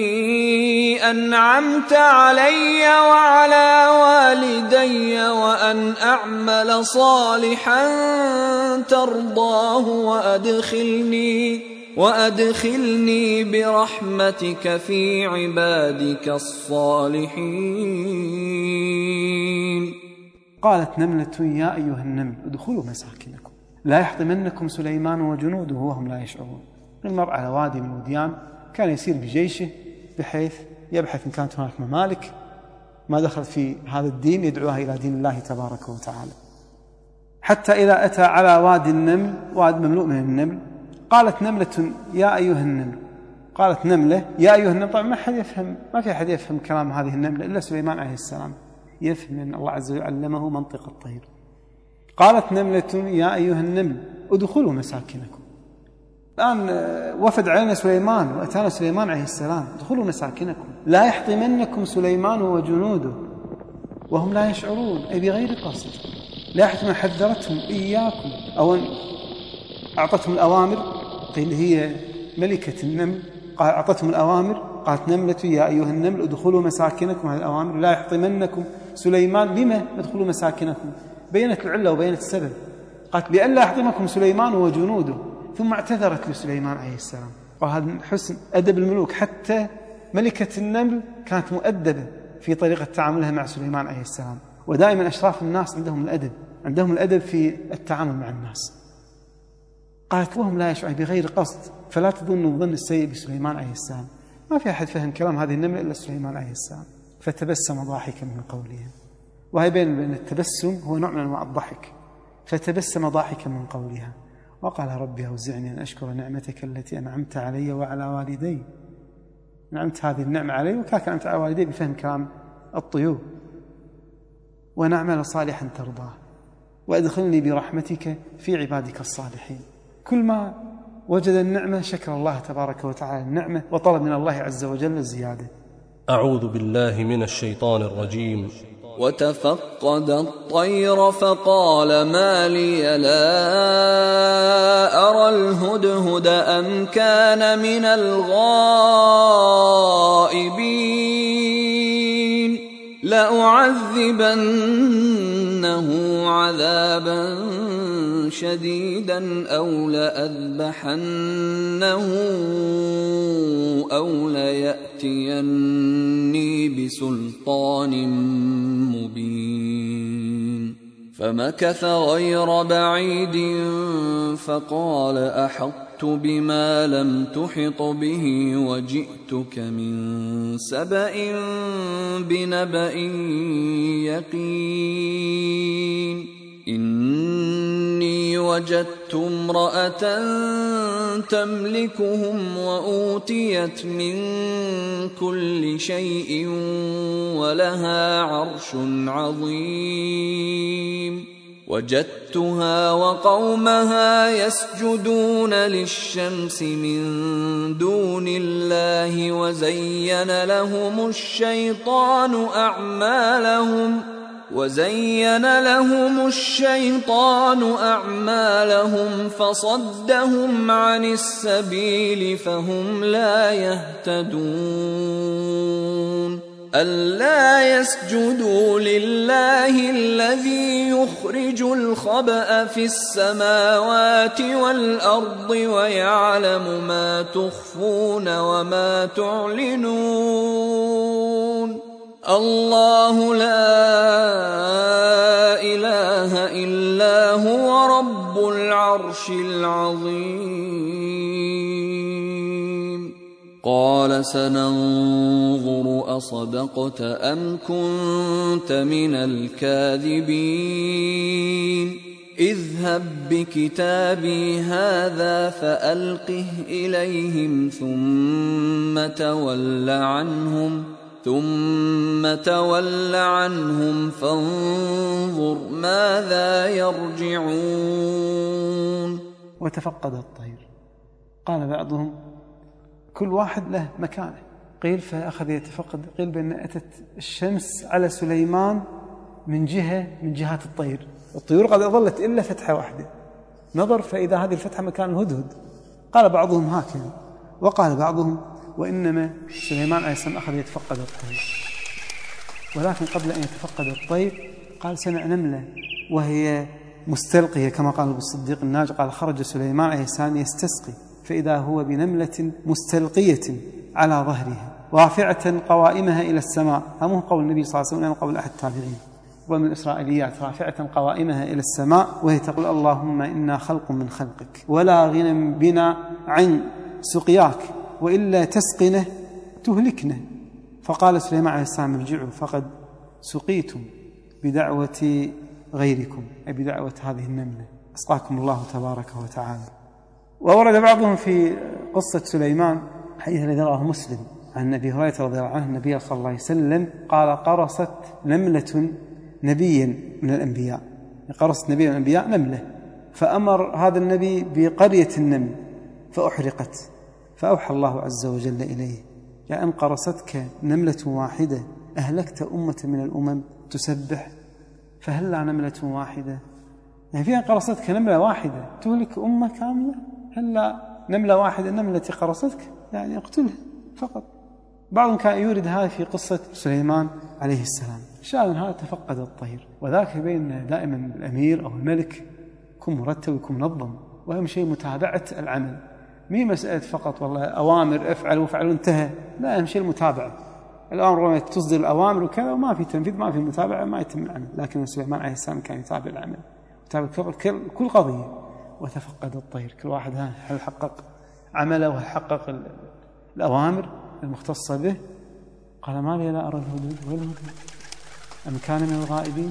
أنعمت علي وعلى والدي وأن أعمل صالحا ترضاه وأدخلني برحمتك في عبادك الصالحين. قالت نملة يا أيها النمل ادخلوا مساكنكم لا يحطمنكم سليمان وجنوده وهم لا يشعرون. المرء على وادي من الوديان كان يسير بجيشه بحيث يبحث إن كانت هناك ممالك ما دخلت في هذا الدين يدعوها إلى دين الله تبارك وتعالى. حتى إذا أتى على وادي النمل، واد مملوء من النمل، قالت نملة يا أيها النمل. قالت نملة يا أيها النمل. طبعا ما في أحد يفهم كلام هذه النملة إلا سليمان عليه السلام، يفهم أن الله عز وجل علمه منطق الطير. قالت نملة يا أيها النمل ادخلوا مساكنكم. الآن وفد علينا سليمان وأتانا سليمان عليه السلام، ادخلوا مساكنكم لا يحطمنكم سليمان وجنوده وهم لا يشعرون، أي بغير قصد. لا يحطم، حذرتهم إياكم، أو أعطتهم الأوامر، قيل هي ملكة النمل، قال أعطتهم الأوامر. قالت نملة يا أيها النمل ادخلوا مساكنكم، هذه الأوامر. لا يحطمنكم سليمان، لما ادخلوا مساكنكم؟ بينت العلة وبينت السبب. قالت لئلا يحطمكم سليمان وجنوده، ثم اعتذرت لسليمان عليه السلام. وهذا حسن أدب الملوك، حتى ملكة النمل كانت مؤدبة في طريقة تعاملها مع سليمان عليه السلام. ودائما أشراف الناس عندهم الأدب في التعامل مع الناس. قالت وهم لا يشعرون، بغير قصد، فلا تظنوا الظن السيء بسليمان عليه السلام. ما في أحد فهم كلام هذه النملة إلا سليمان عليه السلام. فتبسم ضاحكا من قولهم، وهي بين التبسم هو نوع من أنواع الضحك. فتبسم ضاحكا من قولها وقال ربي أوزعني أن أشكر نعمتك التي أنعمت علي وعلى والدي. نعمت هذه النعمة علي وكذلك أنعمت على والدي بفهم كلام الطيور. ونعمل صالحا ترضاه وأدخلني برحمتك في عبادك الصالحين. كل ما وجد النعمة شكر الله تبارك وتعالى النعمة وطلب من الله عز وجل الزيادة. أعوذ بالله من الشيطان الرجيم. وتفقد الطير فقال ما لي لا أرى الهدهد أم كان من الغائبين لأعذبنه عذابا شديدا أو لأذبحنه أو ليأتيني بسلطان مبين. فمكث غير بعيد فقال أحطت بما لم تحط به وجئتك من سبأ بنبأ يقين. إني وجدت وجدت امرأة تملكهم وأوتيت من كل شيء ولها عرش عظيم وجدتها وقومها يسجدون للشمس من دون الله وزين لهم الشيطان أعمالهم فصدهم عن السبيل فهم لا يهتدون ألا يسجدوا لله الذي يخرج الخبأ في السماوات والأرض ويعلم ما تخفون وما تعلنون الله لا إله إلا هو رب العرش العظيم قال سننظر أصدقت أم كنت من الكاذبين اذهب بكتابي هذا فألقه إليهم ثم تول عنهم فانظر ماذا يرجعون. وتفقد الطير. قال بعضهم كل واحد له مكانه، قيل فأخذ يتفقد، قيل بأن أتت الشمس على سليمان من جهات الطير، الطيور قد أظلت إلا فتحة واحدة، نظر فإذا هذه الفتحة مكان الهدهد. قال بعضهم هكذا، وقال بعضهم وإنما سليمان عليه السلام أخذ يتفقد الطير، ولكن قبل أن يتفقد الطير قال سمع نملة وهي مستلقية كما قال أبو الصديق الناجي، قال خرج سليمان عليه السلام يستسقي فإذا هو بنملة مستلقية على ظهرها رافعة قوائمها إلى السماء. هذا مو قول النبي صلى الله عليه وسلم، قول أحد التابعين، ومن الإسرائيليات رافعة قوائمها إلى السماء وهي تقول اللهم إنا خلق من خلقك ولا غنى بنا عن سقياك وإلا تسقنا تهلكنا. فقال سليمان عليه السلام ارجعوا فقد سقيتم بدعوة غيركم، أي بدعوة هذه النملة، أسقاكم الله تبارك وتعالى. وورد بعضهم في قصة سليمان حديث الذي رواه مسلم عن أبي هريرة رضي الله عنه النبي صلى الله عليه وسلم قال قرصت نملة نبيا من الأنبياء، قرصت نبي من الأنبياء نملة، فأمر هذا النبي بقرية النمل فأحرقت، فأوحى الله عز وجل إليه يا أن قرصتك نملة واحدة أهلكت أمة من الأمم تسبح، فهلا نملة واحدة، يعني فيها قرصتك نملة واحدة تهلك أمة كاملة، هلا نملة واحدة نملة قرصتك يعني اقتلها فقط. بعضهم كان يورد هذا في قصة سليمان عليه السلام. شاهد هذا تفقد الطير، وذاك يبين دائما الأمير أو الملك يكون مرتب ويكون منظم، وأهم شيء متابعة العمل، مي مسألة فقط والله أوامر افعل وافعل وانتهى، لا، أهم شيء المتابعة. الآن ربما تصدر الأوامر وكذا وما في تنفيذ، ما في متابعة، ما يتم العمل. لكن سليمان عليه السلام كان يتابع العمل، يتابع كل قضية. وتفقد الطير، كل واحد هل حقق عمله وهل حقق الأوامر المختصة به. قال ما لي لا أرى الهدهد والهدهد أم كان من الغائبين.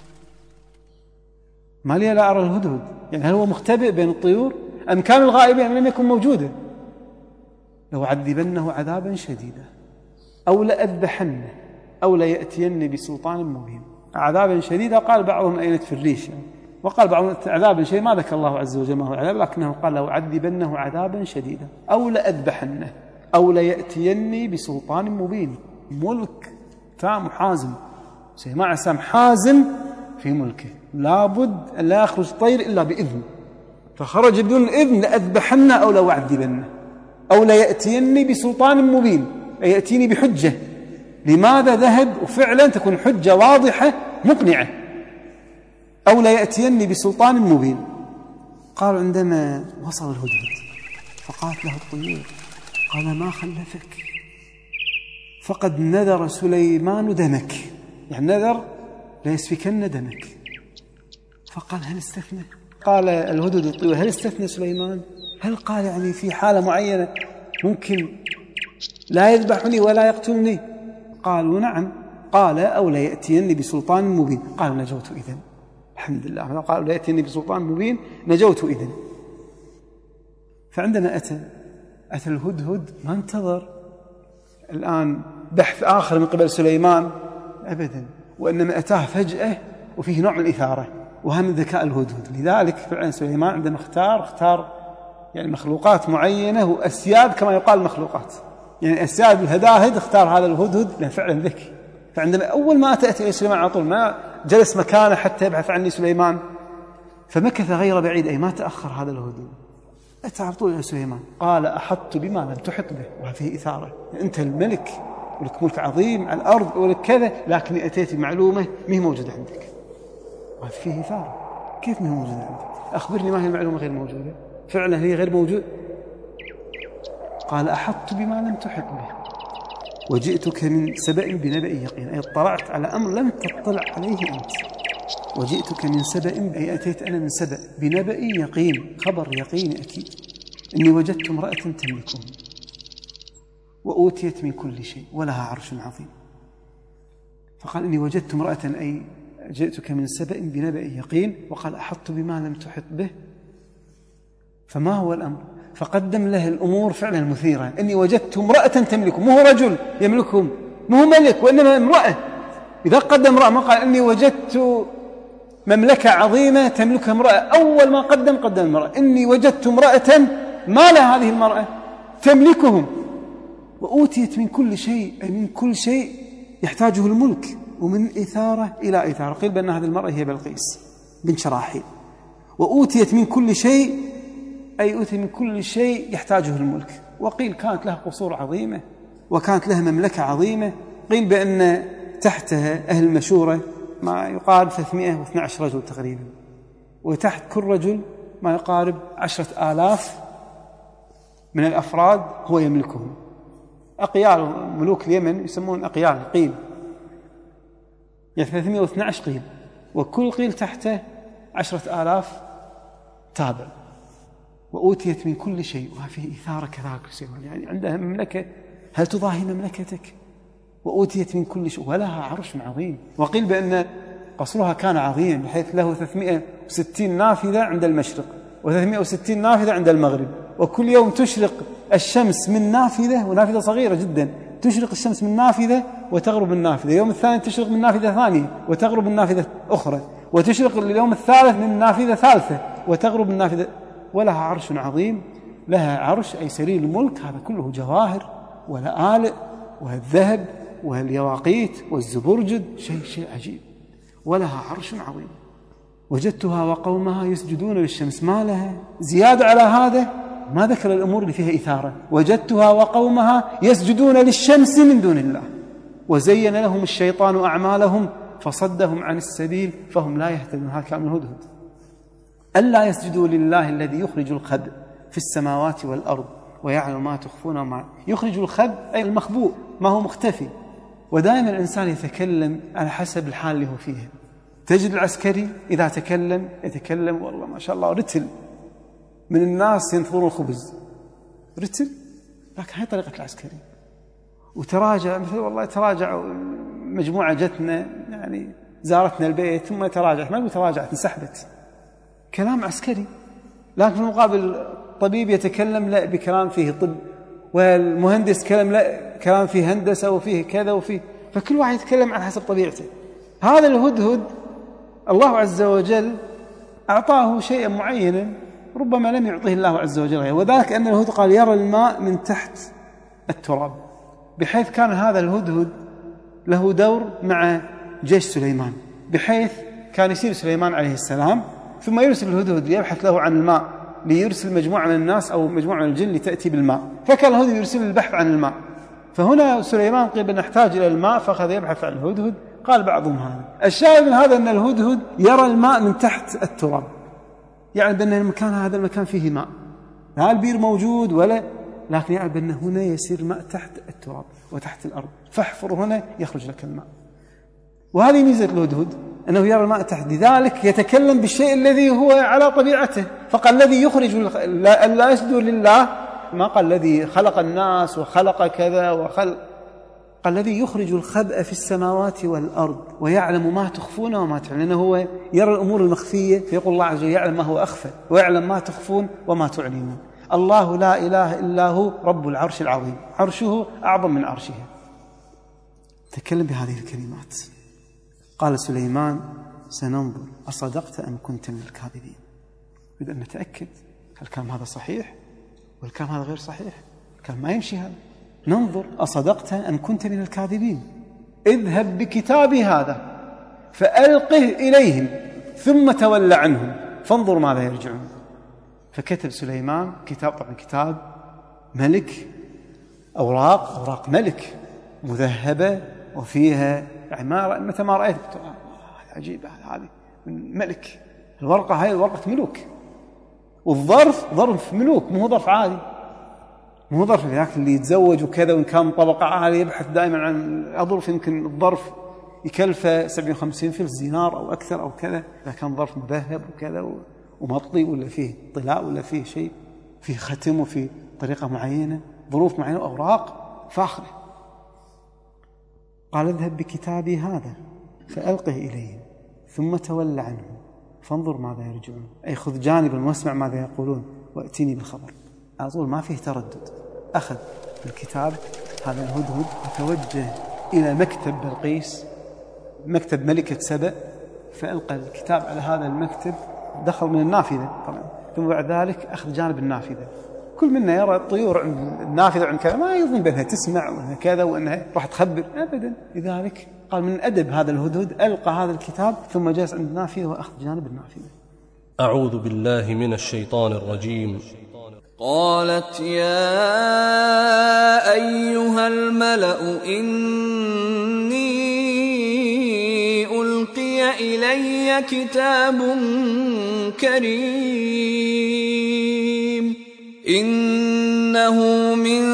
ما لي لا أرى الهدهد، يعني هل هو مختبئ بين الطيور أم كان الغائبين أم لم يكن موجودا. لو عذبنه عذابا شديدا أو لأذبحنه أو ليأتيني بسلطان مبين. عذابا شديدا قال بعضهم أينت في الريش، وقال بعضهم عذابا شديدا، ما ذكر الله عز وجل ما هو العذاب، لكنه قال لو عذبنه عذابا شديدا أو لأذبحنه أو ليأتيني بسلطان مبين. ملك تام حازم، سليمان عليه السلام حازم في ملكه، لابد أن لا يخرج طير إلا بإذن، فخرج بدون إذن لأذبحنه أو لأعذبنه أو ليأتيني بسلطان مبين، أي يأتيني بحجة. لماذا ذهب وفعلا تكون حجة واضحة مقنعة، أو ليأتيني بسلطان مبين. قال عندما وصل الهدهد فقالت له الطيور قال ما خلفك، فقد نذر سليمان دمك، يعني نذر ليسفكن دمك. فقال هل استثنى؟ قال الهدهد الطيور هل استثنى سليمان؟ هل قال يعني في حالة معينة ممكن لا يذبحني ولا يقتلني؟ قالوا نعم. قال أو لا يأتيني بسلطان مبين. قال نجوت إذن، الحمد لله، قالوا لا يأتيني بسلطان مبين نجوت إذن. فعندما أتى الهدهد ما انتظر الآن بحث آخر من قبل سليمان أبدا، وإنما أتاه فجأة وفيه نوع من الإثارة، وهم ذكاء الهدهد. لذلك فعلا سليمان عندما اختار يعني مخلوقات معينة وأسياد كما يقال المخلوقات، يعني أسياد الهداهد اختار هذا الهدهد لأنه فعلا ذكي. فعندما أول ما تأتي إلى سليمان على طول ما جلس مكانه حتى يبحث عني سليمان، فمكث غير بعيد أي ما تأخر هذا الهدهد، أتى على طول إلى سليمان قال أحطت بما لم تحط به، وفيه إثارة. أنت الملك ولك ملك عظيم على الأرض ولك كذا، لكني أتيت بمعلومة ما هي موجودة عندك، وفيه إثارة. كيف ما هي موجودة عندك؟ أخبرني ما هي المعلومة غير موجودة؟ فعلا هي غير موجودة. قال أحطت بما لم تحط به وجئتك من سبأ بنبأ يقين، أي اطلعت على أمر لم تطلع عليه أنت. وجئتك من سبأ أي أتيت أنا من سبأ بنبأ يقين، خبر يقين أكيد. إني وجدت امرأة تملكهم وأوتيت من كل شيء ولها عرش عظيم. فقال إني وجدت امرأة أي جئتك من سبأ بنبأ يقين، وقال أحطت بما لم تحط به. فما هو الأمر؟ فقدم له الأمور فعلا مثيرة. إني وجدت امرأة تملكهم، مو هو رجل يملكهم، مو هو ملك، وإنما امرأة. إذا قدم امرأة ما قال إني وجدت مملكة عظيمة تملكها امرأة، أول ما قدم المرأة. إني وجدت امرأة ما لها هذه المرأة تملكهم وأوتيت من كل شيء، أي من كل شيء يحتاجه الملك، ومن إثارة إلى إثارة. قيل بأن هذه المرأة هي بلقيس بنت شراحيل. وأوتيت من كل شيء أي أوتي من كل شيء يحتاجه الملك. وقيل كانت لها قصور عظيمة وكانت لها مملكة عظيمة. قيل بأن تحتها أهل المشورة ما يقارب 312 رجل تقريبا، وتحت كل رجل ما يقارب 10,000 من الأفراد هو يملكهم. أقيال ملوك اليمن يسمون أقيال قيل، يعني 312 قيل، وكل قيل تحته 10,000 تابع. وأوتيت من كل شيء، وفيه إثارة كذلك، يعني عندها مملكة هل تضاهي مملكتك؟ وأوتيت من كل شيء ولها عرش عظيم. وقيل بأن قصرها كان عظيم بحيث له 360 نافذة عند المشرق و360 نافذة عند المغرب، وكل يوم تشرق الشمس من نافذة، ونافذة صغيرة جدا، تشرق الشمس من نافذة وتغرب من نافذة، يوم الثاني تشرق من نافذة ثانية وتغرب من نافذة أخرى، وتشرق اليوم الثالث من نافذة ثالثة وتغرب من نافذة. ولها عرش عظيم، لها عرش أي سرير الملك، هذا كله جواهر والآلئ والذهب واليواقيت والزبرجد، شيء عجيب. ولها عرش عظيم. وجدتها وقومها يسجدون للشمس، ما لها زيادة على هذا، ما ذكر الأمور اللي فيها إثارة. وجدتها وقومها يسجدون للشمس من دون الله، وزين لهم الشيطان أعمالهم فصدهم عن السبيل فهم لا يهتدون. هذا كلام الهدهد. ألا يسجدوا لله الذي يخرج الخبء في السماوات والأرض ويعلم ما تخفون وما يخرج الخبء، أي المخبوء ما هو مختفي. ودائما الإنسان يتكلم على حسب الحال اللي هو فيها. تجد العسكري إذا يتكلم والله ما شاء الله رتل، من الناس ينثرون الخبز رتل، لكن هاي طريقة العسكري. وتراجع مثل والله تراجع مجموعة جتنا يعني زارتنا البيت ثم تراجعت، ما يقول تراجعت انسحبت، كلام عسكري. لكن في المقابل الطبيب يتكلم لا بكلام فيه طب، والمهندس كلام فيه هندسة وفيه كذا وفيه، فكل واحد يتكلم عن حسب طبيعته. هذا الهدهد الله عز وجل أعطاه شيئا معينا ربما لم يعطيه الله عز وجل، وذلك أن الهدهد قال يرى الماء من تحت التراب، بحيث كان هذا الهدهد له دور مع جيش سليمان، بحيث كان يسير سليمان عليه السلام ثم يرسل الهدهد ليبحث له عن الماء، ليرسل مجموعة من الناس أو مجموعة من الجن لتأتي بالماء، فكان الهدهد يرسل البحث عن الماء. فهنا سليمان قيل أن نحتاج إلى الماء فأخذ يبحث عن الهدهد. قال بعضهم هذا الشاهد من هذا أن الهدهد يرى الماء من تحت التراب، يعني بأن المكان هذا المكان فيه ماء، لا البير موجود ولا، لكن يعني بأن هنا يسير الماء تحت التراب وتحت الأرض، فاحفر هنا يخرج لك الماء. وهذه ميزة الهدهد أنه يرى الماء تحت، لذلك يتكلم بالشيء الذي هو على طبيعته. فقال الذي يخرج لا يسجد لله، ما قال الذي خلق الناس وخلق كذا وخلق، قال الذي يخرج الخبأ في السماوات والأرض ويعلم ما تخفون وما تعلنون، لأنه هو يرى الأمور المخفية، فيقول الله عز وجل يعلم ما هو أخفى ويعلم ما تخفون وما تعلنون. الله لا إله إلا هو رب العرش العظيم، عرشه أعظم من عرشه. تكلم بهذه الكلمات. قال سليمان سننظر أصدقت أم كنت من الكاذبين. نريد أن نتأكد هل الكلام هذا صحيح والكلام هذا غير صحيح، الكلام ما يمشي هذا. ننظر أصدقت أم كنت من الكاذبين. اذهب بكتابي هذا فألقه إليهم ثم تول عنهم فانظر ماذا يرجعون. فكتب سليمان كتاب، طبعا كتاب ملك، أوراق ملك مذهبة وفيها يعني متى ما رأيت عجيبة هذه من ملك. الورقة هاي ورقة ملوك، والظرف ظرف ملوك، مو ظرف عادي، مو ظرف ذاك اللي يتزوج وكذا وإن كان طبقة عالية يبحث دائما عن الظرف، يمكن الظرف يكلفه 57 فلس دينار أو أكثر أو كذا. إذا كان ظرف مذهب وكذا ومطلي ولا فيه طلاء ولا فيه شيء، فيه ختم وفيه طريقة معينة، ظروف معينة وأوراق فاخرة. قال اذهب بكتابي هذا فألقه إليهم ثم تول عنهم فانظر ماذا يرجعون، أي خذ جانبا واسمع ماذا يقولون وأتيني بالخبر. على طول ما فيه تردد. أخذ الكتاب هذا الهدهد وتوجه إلى مكتب بلقيس، مكتب ملكة سبأ، فألقى الكتاب على هذا المكتب، دخل من النافذة طبعا، ثم بعد ذلك أخذ جانب النافذة. كل منا يرى الطيور عند النافذة عند كذا ما يظن بأنها تسمع وأنها كذا وأنها راح تخبر أبدا. لذلك قال من أدب هذا الهدهد ألقى هذا الكتاب ثم جلس عند النافذة وأخذ جانب النافذة. أعوذ بالله من الشيطان الرجيم. قالت يا أيها الملأ إني ألقي إلي كتاب كريم إنه من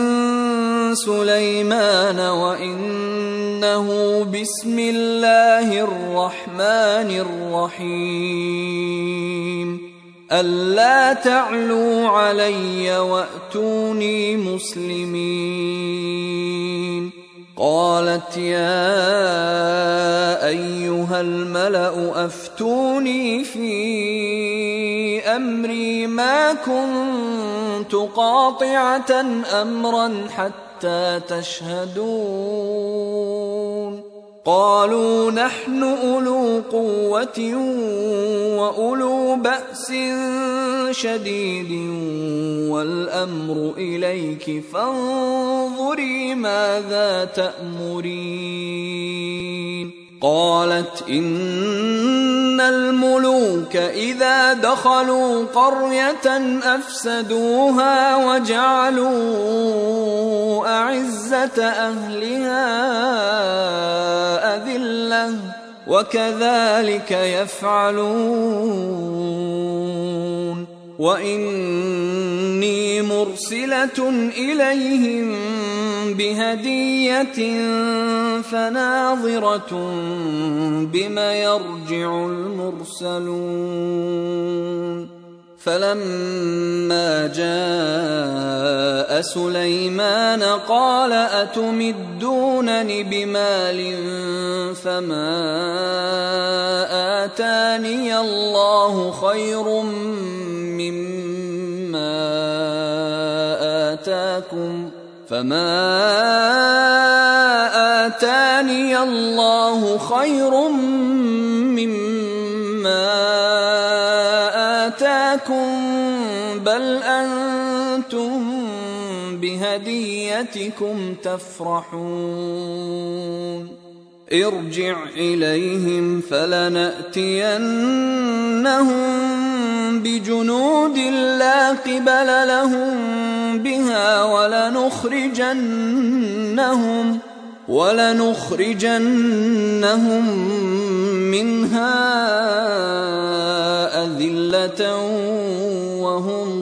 سليمان وإنه بسم الله الرحمن الرحيم ألا تعلوا علي وأتوني مسلمين. قالت يا أيها الملأ أفتوني في أمري ما كنت قاطعة أمرا حتى تشهدون. قالوا نحن أولو قوة وأولو بأس شديد والأمر إليك فانظري ماذا تأمرين. قالت إن الملوك إذا دخلوا قرية أفسدوها وجعلوا أعزة أهلها أذلة وكذلك يفعلون. وإني مرسلة إليهم بهدية فناظرة بما يرجع المرسلون. فلما جاء سليمان قال أتمدونني بمال فما آتاني الله خير مما آتاكم بل أنتم بهديتكم تفرحون. ارجع إليهم فلنأتينهم بجنود لا قبل لهم بها ولنخرجنهم منها أذلة وهم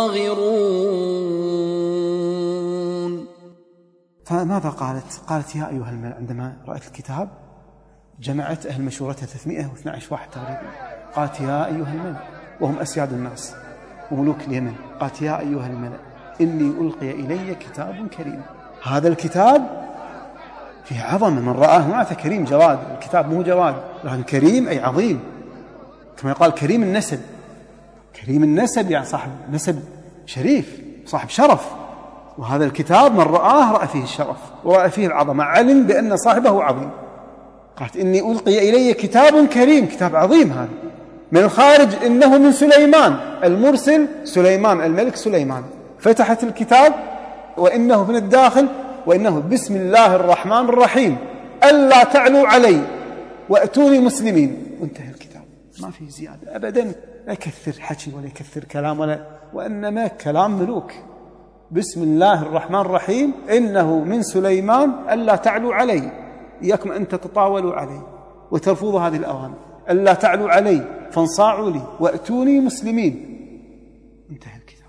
صاغرون. فماذا قالت؟ قالت يا أيها الملأ، عندما رأت الكتاب جمعت أهل مشورتها 312 واحد تقريبا. قالت يا أيها الملأ، وهم أسياد الناس وملوك اليمن. قالت يا أيها الملأ إني ألقي إلي كتاب كريم. هذا الكتاب فيه عظمة. من رآه معناته كريم جواد. الكتاب مو جواد لكن كريم أي عظيم، كما يقال كريم النسب. كريم النسب يعني صاحب نسب شريف، صاحب شرف. وهذا الكتاب من رآه رأى فيه الشرف ورأى فيه العظمة، علم بأن صاحبه عظيم. قالت إني ألقي إلي كتاب كريم، كتاب عظيم هذا من الخارج، إنه من سليمان. المرسل سليمان، الملك سليمان. فتحت الكتاب وإنه من الداخل وإنه بسم الله الرحمن الرحيم ألا تعلوا علي وأتوني مسلمين. وانتهى الكتاب، ما فيه زيادة أبدا، لا يكثر حكي ولا يكثر كلام وإنما كلام ملوك. بسم الله الرحمن الرحيم إنه من سليمان ألا تعلوا علي، إياكم أن تتطاولوا علي وترفضوا هذه الأوامر. ألا تعلوا علي فانصاعوا لي وأتوني مسلمين. انتهى الكتاب.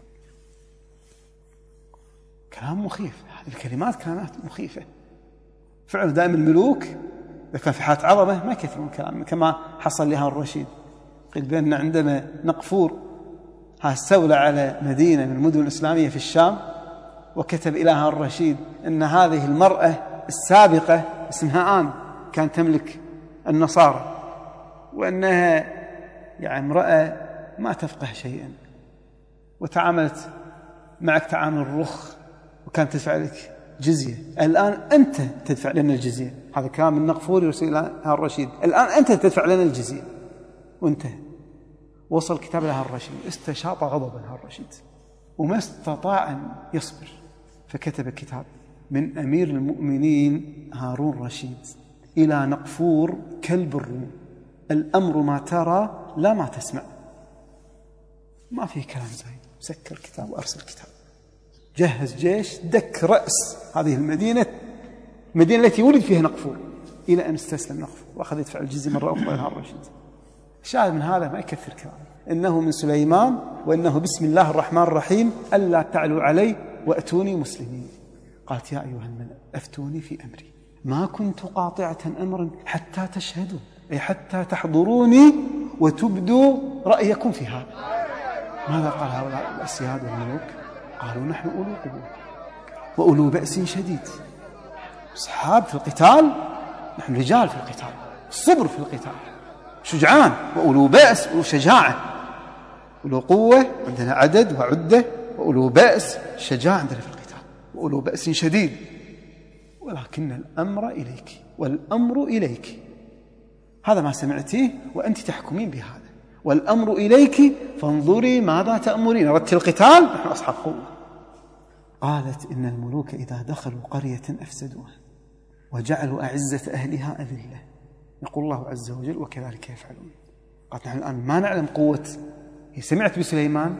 كلام مخيف، هذه الكلمات كانت مخيفة فعلا. دائما الملوك إذا كان في حالة عظمة ما يكثرون الكلام، كما حصل لهارون الرشيد. قيل بأن عندما نقفور استولى على مدينة من المدن الإسلامية في الشام، وكتب إلى هارون الرشيد أن هذه المرأة السابقة اسمها آن كانت تملك النصارى، وأنها يعني امرأة ما تفقه شيئا، وتعاملت معك تعامل الرخ، وكانت تدفع لك جزية. الآن أنت تدفع لنا الجزية. هذا كلام من نقفور يرسل إلى هارون الرشيد. الآن أنت تدفع لنا الجزية. وانتهى. وصل الكتاب إلى هارون الرشيد، استشاط غضبا هارون الرشيد وما استطاع أن يصبر، فكتب كتاب من أمير المؤمنين هارون الرشيد إلى نقفور كلب الروم: الأمر ما ترى لا ما تسمع. ما فيه كلام زايد. سكر الكتاب وأرسل الكتاب، جهز جيش، دك رأس هذه المدينة التي ولد فيها نقفور، إلى أن استسلم نقفور وأخذ يدفع الجزية مرة أخرى إلى هارون الرشيد. الشاهد من هذا ما يكثر كلام، إنه من سليمان وإنه بسم الله الرحمن الرحيم ألا تعلوا علي وأتوني مسلمين. قالت: يا أيها الملأ أفتوني في أمري ما كنت قاطعة أمرا حتى تشهدوا، أي حتى تحضروني وتبدوا رأيكم في هذا. ماذا قال هؤلاء الأسياد والملوك؟ قالوا: نحن أولو قوة وأولو بأس شديد. أصحاب في القتال، نحن رجال في القتال، الصبر في القتال، شجعان، وأولو بأس وشجاعة. أولو قوة عندنا عدد وعدة، وأولو بأس شجاعة عندنا في القتال، وأولو بأس شديد. ولكن الأمر إليك والأمر إليك، هذا ما سمعتيه وأنت تحكمين بهذا، والأمر إليك فانظري ماذا تأمرين. أردت القتال، نحن أصحاب قوة. قالت: إن الملوك إذا دخلوا قرية أفسدوها وجعلوا أعزة أهلها أذلة. يقول الله عز وجل: وكذلك يفعلون. قالت: نحن الآن ما نعلم قوة، هي سمعت بسليمان،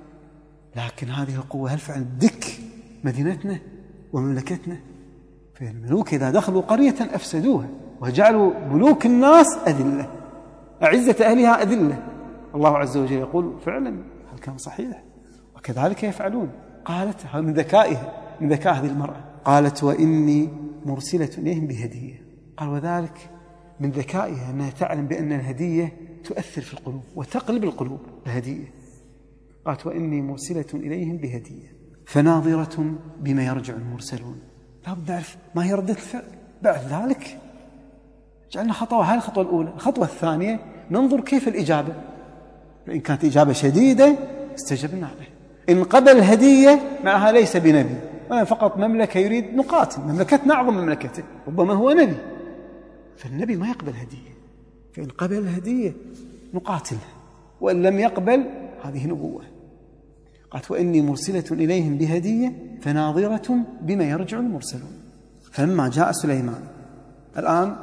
لكن هذه القوة هل فعلا دك مدينتنا ومملكتنا؟ فالملوك إذا دخلوا قرية أفسدوها وجعلوا ملوك الناس أذلة، أعزة أهلها أذلة. الله عز وجل يقول: فعلا هل كان صحيح؟ وكذلك يفعلون. قالت من ذكائها، من ذكاء هذه المرأة، قالت: وإني مرسلة إليهم بهدية. قال: وذلك من ذكائها أنها تعلم بأن الهدية تؤثر في القلوب وتقلب القلوب الهدية. قالت: وإني مرسلة إليهم بهدية فناظرة بما يرجع المرسلون. لابد نعرف ما هي ردة الفعل بعد ذلك. جعلنا خطوة، هذه الخطوة الأولى. الخطوة الثانية ننظر كيف الإجابة. فإن كانت إجابة شديدة استجبنا له. إن قبل الهدية معها ليس بنبي، فقط مملكة يريد نقاتل، مملكتنا أعظم مملكته، ربما هو نبي، فالنبي ما يقبل هدية. فإن قبل الهدية نقاتله، وإن لم يقبل هذه نبوة. قالت: وإني مرسلة إليهم بهدية فناظرة بما يرجع المرسلون. فلما جاء سليمان، الآن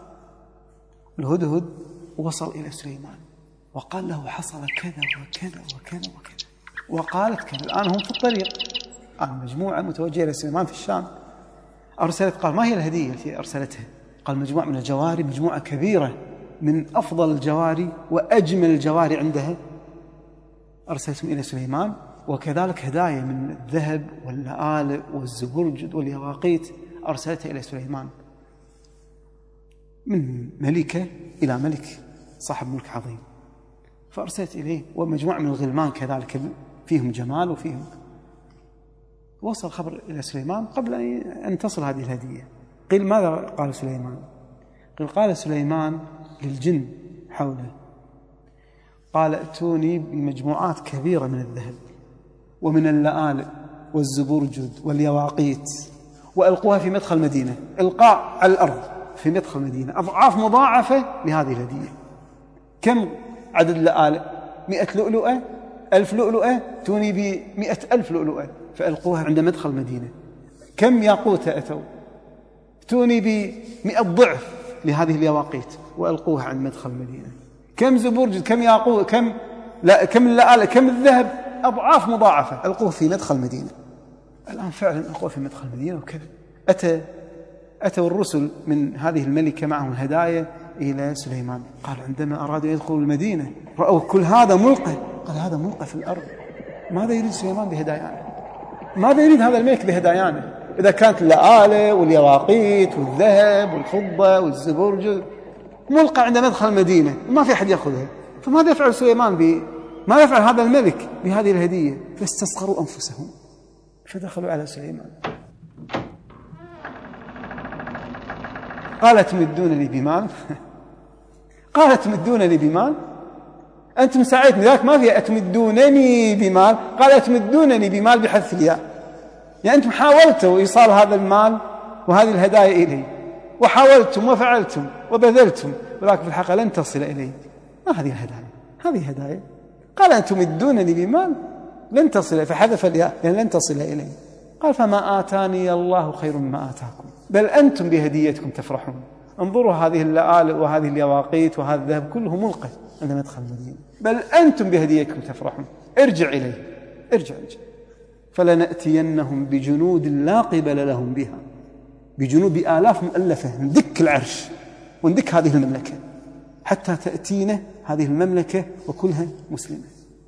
الهدهد وصل إلى سليمان وقال له: حصل كذا وكذا وكذا وكذا، وقالت كذا. الآن هم في الطريق، مجموعة متوجهة إلى سليمان في الشام. أرسلت، قال: ما هي الهدية التي أرسلتها؟ قال: مجموعة من الجواري، مجموعة كبيرة من أفضل الجواري وأجمل الجواري عندها أرسلتهم إلى سليمان، وكذلك هدايا من الذهب واللآلئ والزبرجد واليواقيت أرسلتها إلى سليمان، من ملكة إلى ملك صاحب ملك عظيم. فأرسلت إليه ومجموعة من الغلمان كذلك فيهم جمال وفيهم. وصل خبر إلى سليمان قبل أن تصل هذه الهدية. قيل ماذا قال سليمان؟ قال سليمان للجن حوله، قال ائتوني بمجموعات كبيرة من الذهب ومن اللآلئ والزبرجد واليواقيت وألقوها في مدخل المدينة، إلقاء على الأرض في مدخل المدينة، أضعاف مضاعفة لهذه الهدية. كم عدد اللآلئ؟ 100 لؤلؤة، 1000 لؤلؤة، ائتوني ب100,000 لؤلؤة فألقوها عند مدخل المدينة. كم ياقوتة أتوا؟ ائتوني ب100 ضعف لهذه اليواقيت وألقوها عند مدخل المدينة. كم زبرجد، كم ياقوت، كم اللآلئ، كم الذهب، أضعاف مضاعفة، ألقوه في مدخل المدينة. الآن فعلا ألقوه في مدخل المدينة وكذا. أتوا الرسل من هذه الملكة معهم هدايا إلى سليمان. قال عندما أرادوا يدخلوا المدينة رأوا كل هذا ملقى، قال هذا ملقى في الأرض، ماذا يريد سليمان بهدايانا؟ ماذا يريد هذا الملك بهدايانا؟ إذا كانت اللآلئ واليواقيت والذهب والفضة والزبرجد ملقى عند مدخل المدينة ما في أحد يأخذها، فماذا يفعل سليمان ماذا يفعل هذا الملك بهذه الهدية؟ فاستصغروا أنفسهم فدخلوا على سليمان. قالت تمدونني بمال قالت تمدونني بمال، أنتم ساعدتني، ذاك ما فيها أتمدونني بمال، قال أتمدونني بمال بحذف الياء، يعني أنتم حاولتوا إيصال هذا المال وهذه الهدايا إلي، وحاولتم وفعلتم وبذلتم، ولكن في الحقيقة لن تصل إلي. ما هذه الهدايا؟ هذه هدايا. قال أنتم تمدونني بمال لن تصل، فحذف الياء يعني لن تصل إلي. قال فما آتاني الله خير مما آتاكم بل أنتم بهديتكم تفرحون. انظروا هذه اللآلئ وهذه اليواقيت وهذا الذهب كله ملقى عند مدخل المدينة، بل أنتم بهديتكم تفرحون. ارجع إليه، ارجع. فلنأتينهم بجنود لا قبل لهم بها، بجنود بآلاف مؤلفة، ندك العرش وندك هذه المملكة حتى تأتينا هذه المملكة وكلها مسلمة.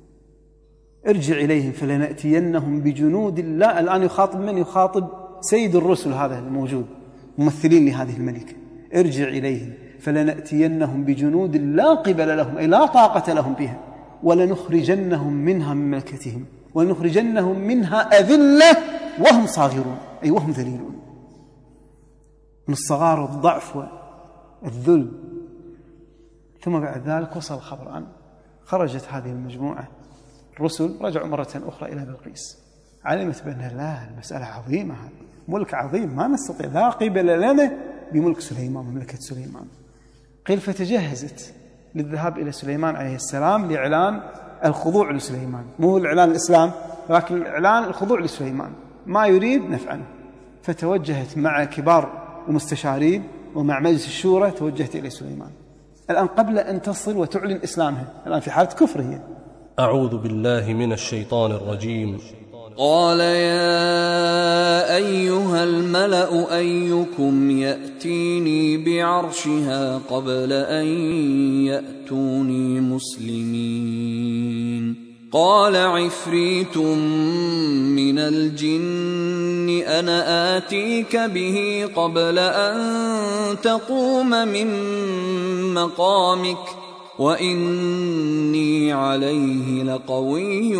ارجع إليهم فلنأتينهم بجنود لا. الآن يخاطب من؟ يخاطب سيد الرسل هذا الموجود، ممثلين لهذه الملكة. ارجع إليهم فلنأتينهم بجنود لا قبل لهم أي لا طاقة لهم بها، ولنخرجنهم منها من مملكتهم، ولنخرجنهم منها أذلة وهم صاغرون أي وهم ذليلون، من الصغار والضعف والذل. ثم بعد ذلك وصل الخبر أن خرجت هذه المجموعة الرسل، رجعوا مرة أخرى إلى بلقيس، علمت بأن لا، المسألة عظيمة، ملك عظيم ما نستطيع، لا قبل لنا بملك سليمان، مملكة سليمان. قيل فتجهزت للذهاب إلى سليمان عليه السلام لإعلان الخضوع لسليمان، مو الإعلان الإسلام لكن الإعلان الخضوع لسليمان، ما يريد نفعا. فتوجهت مع كبار المستشارين ومع مجلس الشورى، توجهت إلى سليمان الآن قبل أن تصل وتعلن إسلامها، الآن في حالة كفر هي. أعوذ بالله من الشيطان الرجيم. قال يا أيها الملأ أيكم يأتيني بعرشها قبل أن يأتوني مسلمين. قال عفريت من الجن أنا آتيك به قبل أن تقوم من مقامك وإني عليه لقوي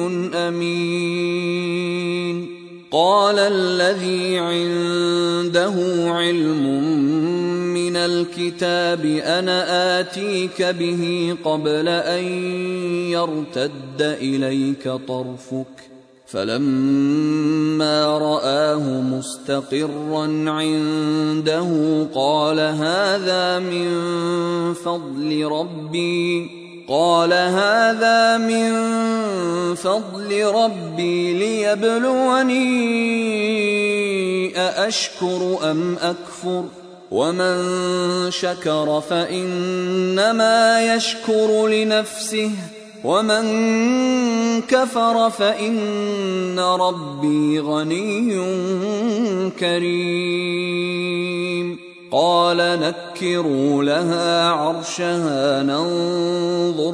أمين. قال الذي عنده علم من الكتاب أنا آتيك به قبل أن يرتد إليك طرفك فلما رآه مستقرا عنده قال هذا من فضل ربي ليبلوني أأشكر أم أكفر ومن شكر فإنما يشكر لنفسه ومن كفر فإن ربي غني كريم. قال نكروا لها عرشها ننظر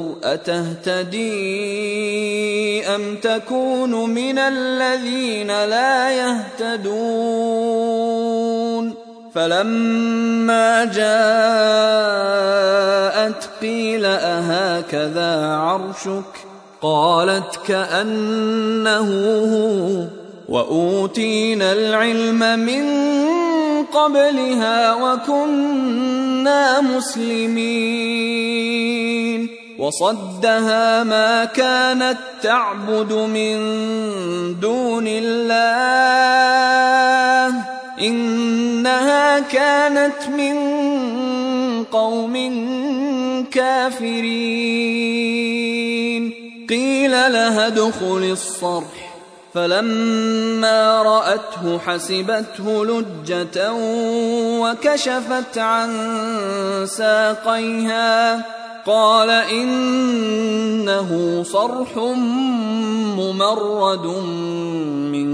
أتهتدي أم تكون من الذين لا يهتدون. فلما جاءت قيل أهكذا عرشك قالت كأنه هو وأوتينا العلم من قبلها وكنا مسلمين وصدها ما كانت تعبد من دون الله إنها كانت من قوم كافرين قيل لها ادخل الصرح فلما رأته حسبته لجة وكشفت عن ساقيها قال إنه صرح ممرد من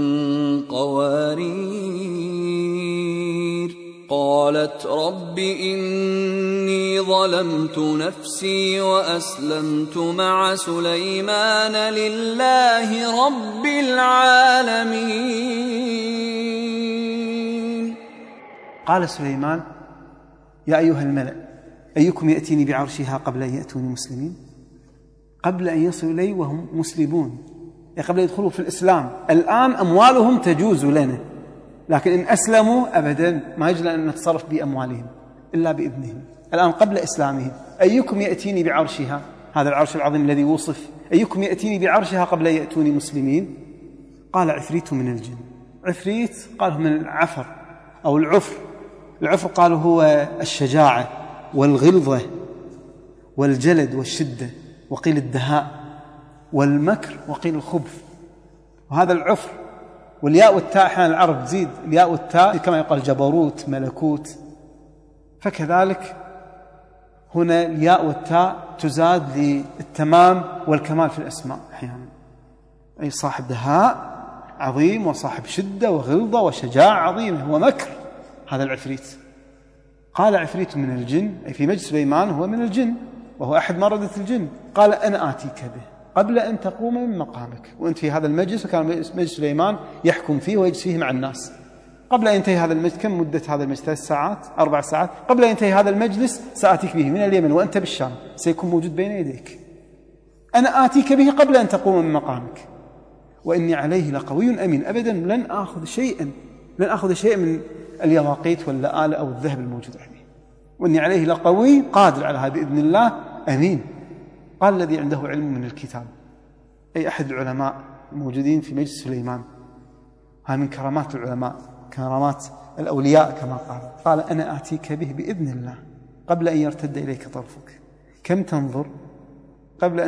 قوارير قالت رب إني ظلمت نفسي وأسلمت مع سليمان لله رب العالمين. قال سليمان يا أيها الملأ أيكم يأتيني بعرشها قبل أن يأتوني مسلمين؟ قبل أن يصلوا إلي وهم مسلمون، قبل أن يدخلوا في الإسلام. الآن أموالهم تجوز لنا، لكن إن أسلموا أبدا ما يجوز أن نتصرف بأموالهم إلا بإذنهم. الآن قبل إسلامهم أيكم يأتيني بعرشها، هذا العرش العظيم الذي وصف، أيكم يأتيني بعرشها قبل أن يأتوني مسلمين؟ قال عفريت من الجن. عفريت قال من العفر أو العفر. العفر قالوا هو الشجاعة والغلظة والجلد والشدة، وقيل الدهاء والمكر، وقيل الخبث، وهذا العفر. والياء والتاء أحيانا العرب تزيد الياء والتاء كما يقال جبروت ملكوت، فكذلك هنا الياء والتاء تزاد للتمام والكمال في الأسماء أحيانا، أي صاحب دهاء عظيم وصاحب شدة وغلظة وشجاعة عظيمة ومكر، هذا العفريت. قال عفريت من الجن، أي في مجلس سليمان هو من الجن وهو أحد مردة الجن. قال أنا آتيك به قبل أن تقوم من مقامك، وأنت في هذا المجلس، وكان مجلس سليمان يحكم فيه ويجلس فيه مع الناس. قبل أن ينتهي هذا المجلس، كم مدة هذا المجلس؟ 3 ساعات 4 ساعات. قبل أن ينتهي هذا المجلس سآتيك به من اليمن وأنت بالشام، سيكون موجود بين يديك. أنا آتيك به قبل أن تقوم من مقامك وإني عليه لقوي أمين. أبدا لن آخذ شيئا من اليواقيت واللآلئ أو الذهب الموجود عندي، وإني عليه لقوي قادر على هذا بإذن الله أمين. قال الذي عنده علم من الكتاب، أي أحد العلماء الموجودين في مجلس سليمان، هذا من كرامات العلماء، كرامات الأولياء كما قال أنا آتيك به بإذن الله قبل أن يرتد إليك طرفك. كم تنظر قبل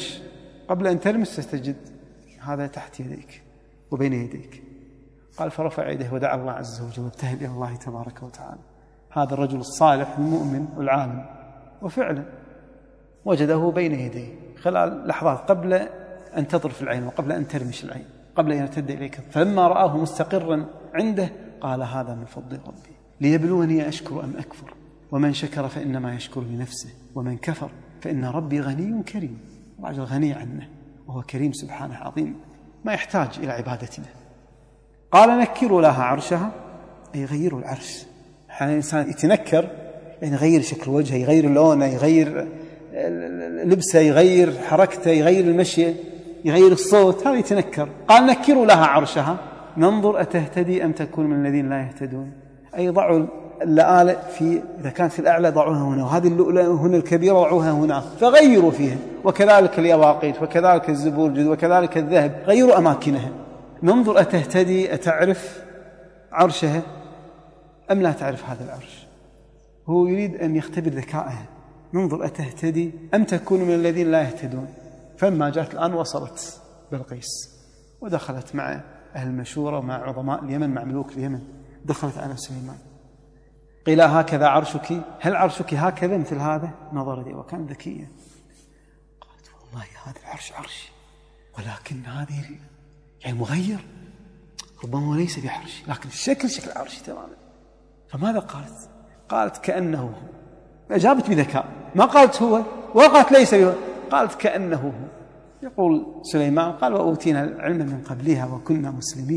أن ترمش ستجد هذا تحت يديك وبين يديك. قال فرفع يده ودعا الله عز وجل وابتهل إلى الله تبارك وتعالى، هذا الرجل الصالح المؤمن العالم، وفعلا وجده بين يديه خلال لحظات قبل أن تطرف العين وقبل أن ترمش العين، قبل أن يرتد إليك. فلما رآه مستقرا عنده قال هذا من فضل ربي ليبلوني أشكر أم أكفر، ومن شكر فإنما يشكر لنفسه ومن كفر فإن ربي غني كريم. الله غني عنه وهو كريم سبحانه عظيم، ما يحتاج إلى عبادتنا. قال نكروا لها عرشها، أي غيروا العرش. حين الإنسان يتنكر يعني يغير شكل وجهه، يغير لونه، يغير لبسه، يغير حركته، يغير المشي، يغير الصوت، هذا يتنكر. قال نكروا لها عرشها ننظر أتهتدي أم تكون من الذين لا يهتدون، أي ضعوا اللآلئ إذا كانت في الأعلى ضعوها هنا، وهذه اللؤلؤة هنا الكبيرة ضعوها هنا، فغيروا فيها. وكذلك اليواقيت وكذلك الزبرجد وكذلك الذهب غيروا أماكنها. ننظر أتهتدي، أتعرف عرشها أم لا تعرف هذا العرش. هو يريد أن يختبر ذكائها. ننظر أتهتدي أم تكون من الذين لا يهتدون. فلما جاءت الآن وصلت بلقيس ودخلت مع أهل المشورة ومع عظماء اليمن، مع ملوك اليمن، دخلت على سليمان. قيل هكذا عرشك، هل عرشك هكذا مثل هذا؟ نظر لي وكان ذكيا. قالت والله هذا العرش عرشي، ولكن هذه يعني مغير، ربما ليس بعرشي، لكن الشكل شكل عرشي تماما. فماذا قالت؟ قالت كأنه هو. أجابت بذكاء، ما قالت هو وقالت ليس هو، قالت كأنه هو. يقول سليمان قال وأوتينا العلم من قبلها وكنا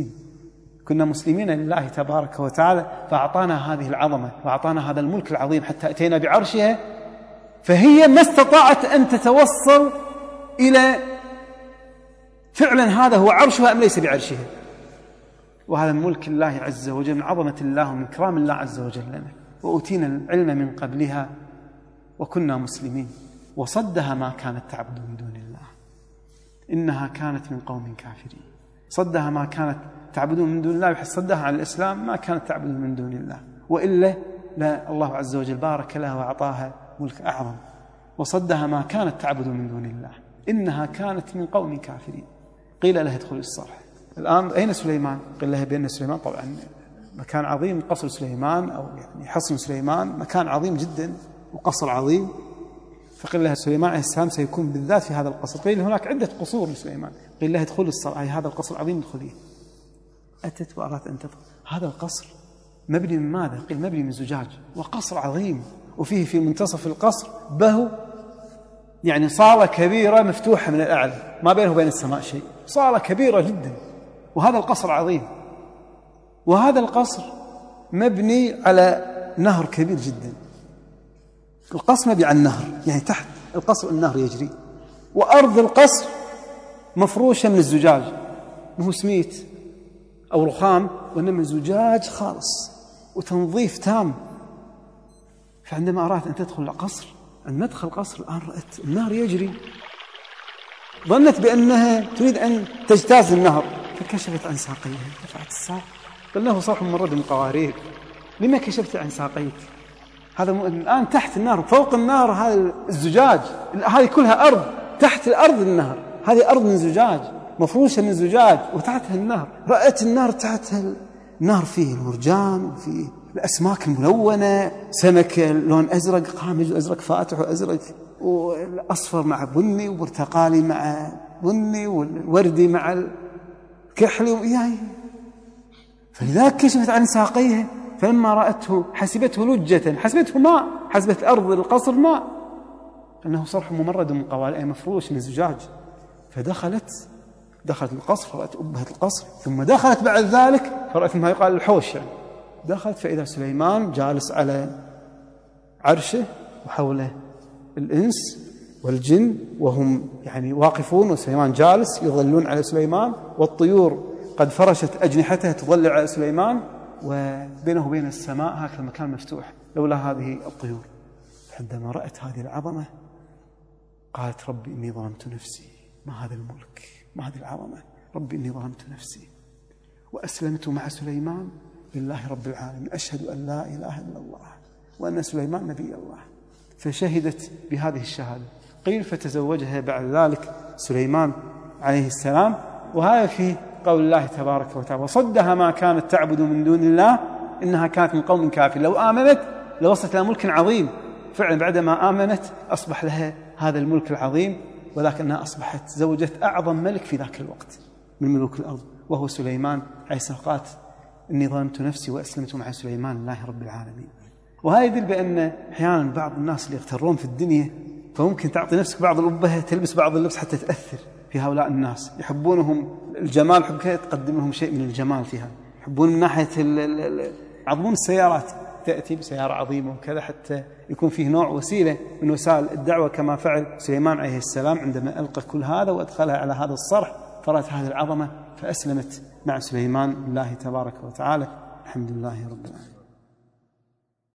مسلمين لله تبارك وتعالى، فأعطانا هذه العظمة وأعطانا هذا الملك العظيم حتى أتينا بعرشها. فهي ما استطاعت أن تتوصل إلى فعلا هذا هو عرشها أم ليس بعرشها. وهذا من ملك الله عز وجل، من عظمة الله ومن كرام الله عز وجل لنا. وأوتينا العلم من قبلها وكنا مسلمين. وصدها ما كانت تعبد من دون الله إنها كانت من قوم كافرين. صدها ما كانت تعبدون من دون الله، بحيث صدها عن الإسلام، ما كانت تعبد من دون الله، وإلا لا الله عز وجل بارك لها وأعطاها ملك أعظم. وصدها ما كانت تعبد من دون الله إنها كانت من قوم كافرين. قيل لها ادخل الصرح. الآن أين سليمان؟ قيل لها بأن سليمان طبعا مكان عظيم، قصر سليمان أو يعني حصن سليمان مكان عظيم جدا وقصر عظيم. فقيل لها سليمان عليه السلام سيكون بالذات في هذا القصر. قيل هناك عدة قصور لسليمان، قيل لها ادخل الصرح، هذا القصر العظيم ادخليه. أتت وأرادت أن تدخل. هذا القصر مبني من ماذا؟ قيل مبني من زجاج، وقصر عظيم، وفيه في منتصف القصر بهو، يعني صالة كبيرة مفتوحة من الأعلى، ما بينه وبين السماء شيء، صالة كبيرة جدا. وهذا القصر عظيم، وهذا القصر مبني على نهر كبير جدا. القصر مبني على النهر، يعني تحت القصر النهر يجري، وأرض القصر مفروشة من الزجاج، مو سميت أو رخام، وإنما زجاج خالص وتنظيف تام. فعندما أرادت أن تدخل القصر، عند مدخل القصر الآن رأت النهر يجري، ظنت بأنها تريد أن تجتاز النهر، فكشفت عن ساقيها، رفعت الساق، قال له صرح ممرد من قوارير، لما كشفت عن ساقيك؟ هذا الآن تحت النهر، فوق النهر هذا الزجاج، هذه كلها أرض، تحت الأرض النهر، هذه أرض من زجاج مفروشة من زجاج وتحتها النهر. رأت النهر تحتها، النهر فيه المرجان وفيه الأسماك الملونة، سمك لون أزرق، قامج أزرق فاتح وأزرق، والأصفر مع بني، وبرتقالي مع بني، والوردي مع الكحلي يعني. فلذلك كشفت عن ساقيها، فلما رأته حسبته لجة، حسبته ماء، حسبت الأرض القصر ماء، أنه صرح ممرد من قوارير، أي مفروش من زجاج. فدخلت القصر، فرأت أبهة القصر، ثم دخلت بعد ذلك فرأت ما يقال الحوش يعني. دخلت فإذا سليمان جالس على عرشه، وحوله الإنس والجن وهم يعني واقفون، وسليمان جالس يظلون على سليمان، والطيور قد فرشت أجنحتها تظل على سليمان، وبينه وبين السماء هكذا مكان مفتوح لولا هذه الطيور. عندما رأت هذه العظمة قالت ربي إني ظلمت نفسي، ما هذا الملك، ما هذه العظمة، ربي إني ظلمت نفسي وأسلمت مع سليمان لله رب العالمين، أشهد أن لا إله إلا الله وأن سليمان نبي الله. فشهدت بهذه الشهادة. قيل فتزوجها بعد ذلك سليمان عليه السلام. وهذا في قول الله تبارك وتعالى وصدها ما كانت تعبد من دون الله إنها كانت من قوم كافر. لو آمنت لوصلت لها ملك عظيم، فعلا بعدما آمنت أصبح لها هذا الملك العظيم، ولكنها أصبحت زوجة أعظم ملك في ذاك الوقت من ملوك الأرض، وهو سليمان عليه السلام. قالت إني ظلمت نفسي وأسلمت مع سليمان لله رب العالمين. وهذا يدل بأن أحيانا بعض الناس اللي يغترون في الدنيا، فممكن تعطي نفسك بعض الأبهة، تلبس بعض اللبس حتى تأثر في هؤلاء الناس، يحبونهم الجمال، حب كذا تقدم لهم شيء من الجمال فيها، يحبون من ناحية عظمون السيارات، تأتي بسيارة عظيمة وكذا حتى يكون فيه نوع وسيلة من وسائل الدعوة، كما فعل سليمان عليه السلام عندما ألقى كل هذا وأدخلها على هذا الصرح، فرأت هذه العظمة فأسلمت مع سليمان لله تبارك وتعالى. الحمد لله رب العالمين.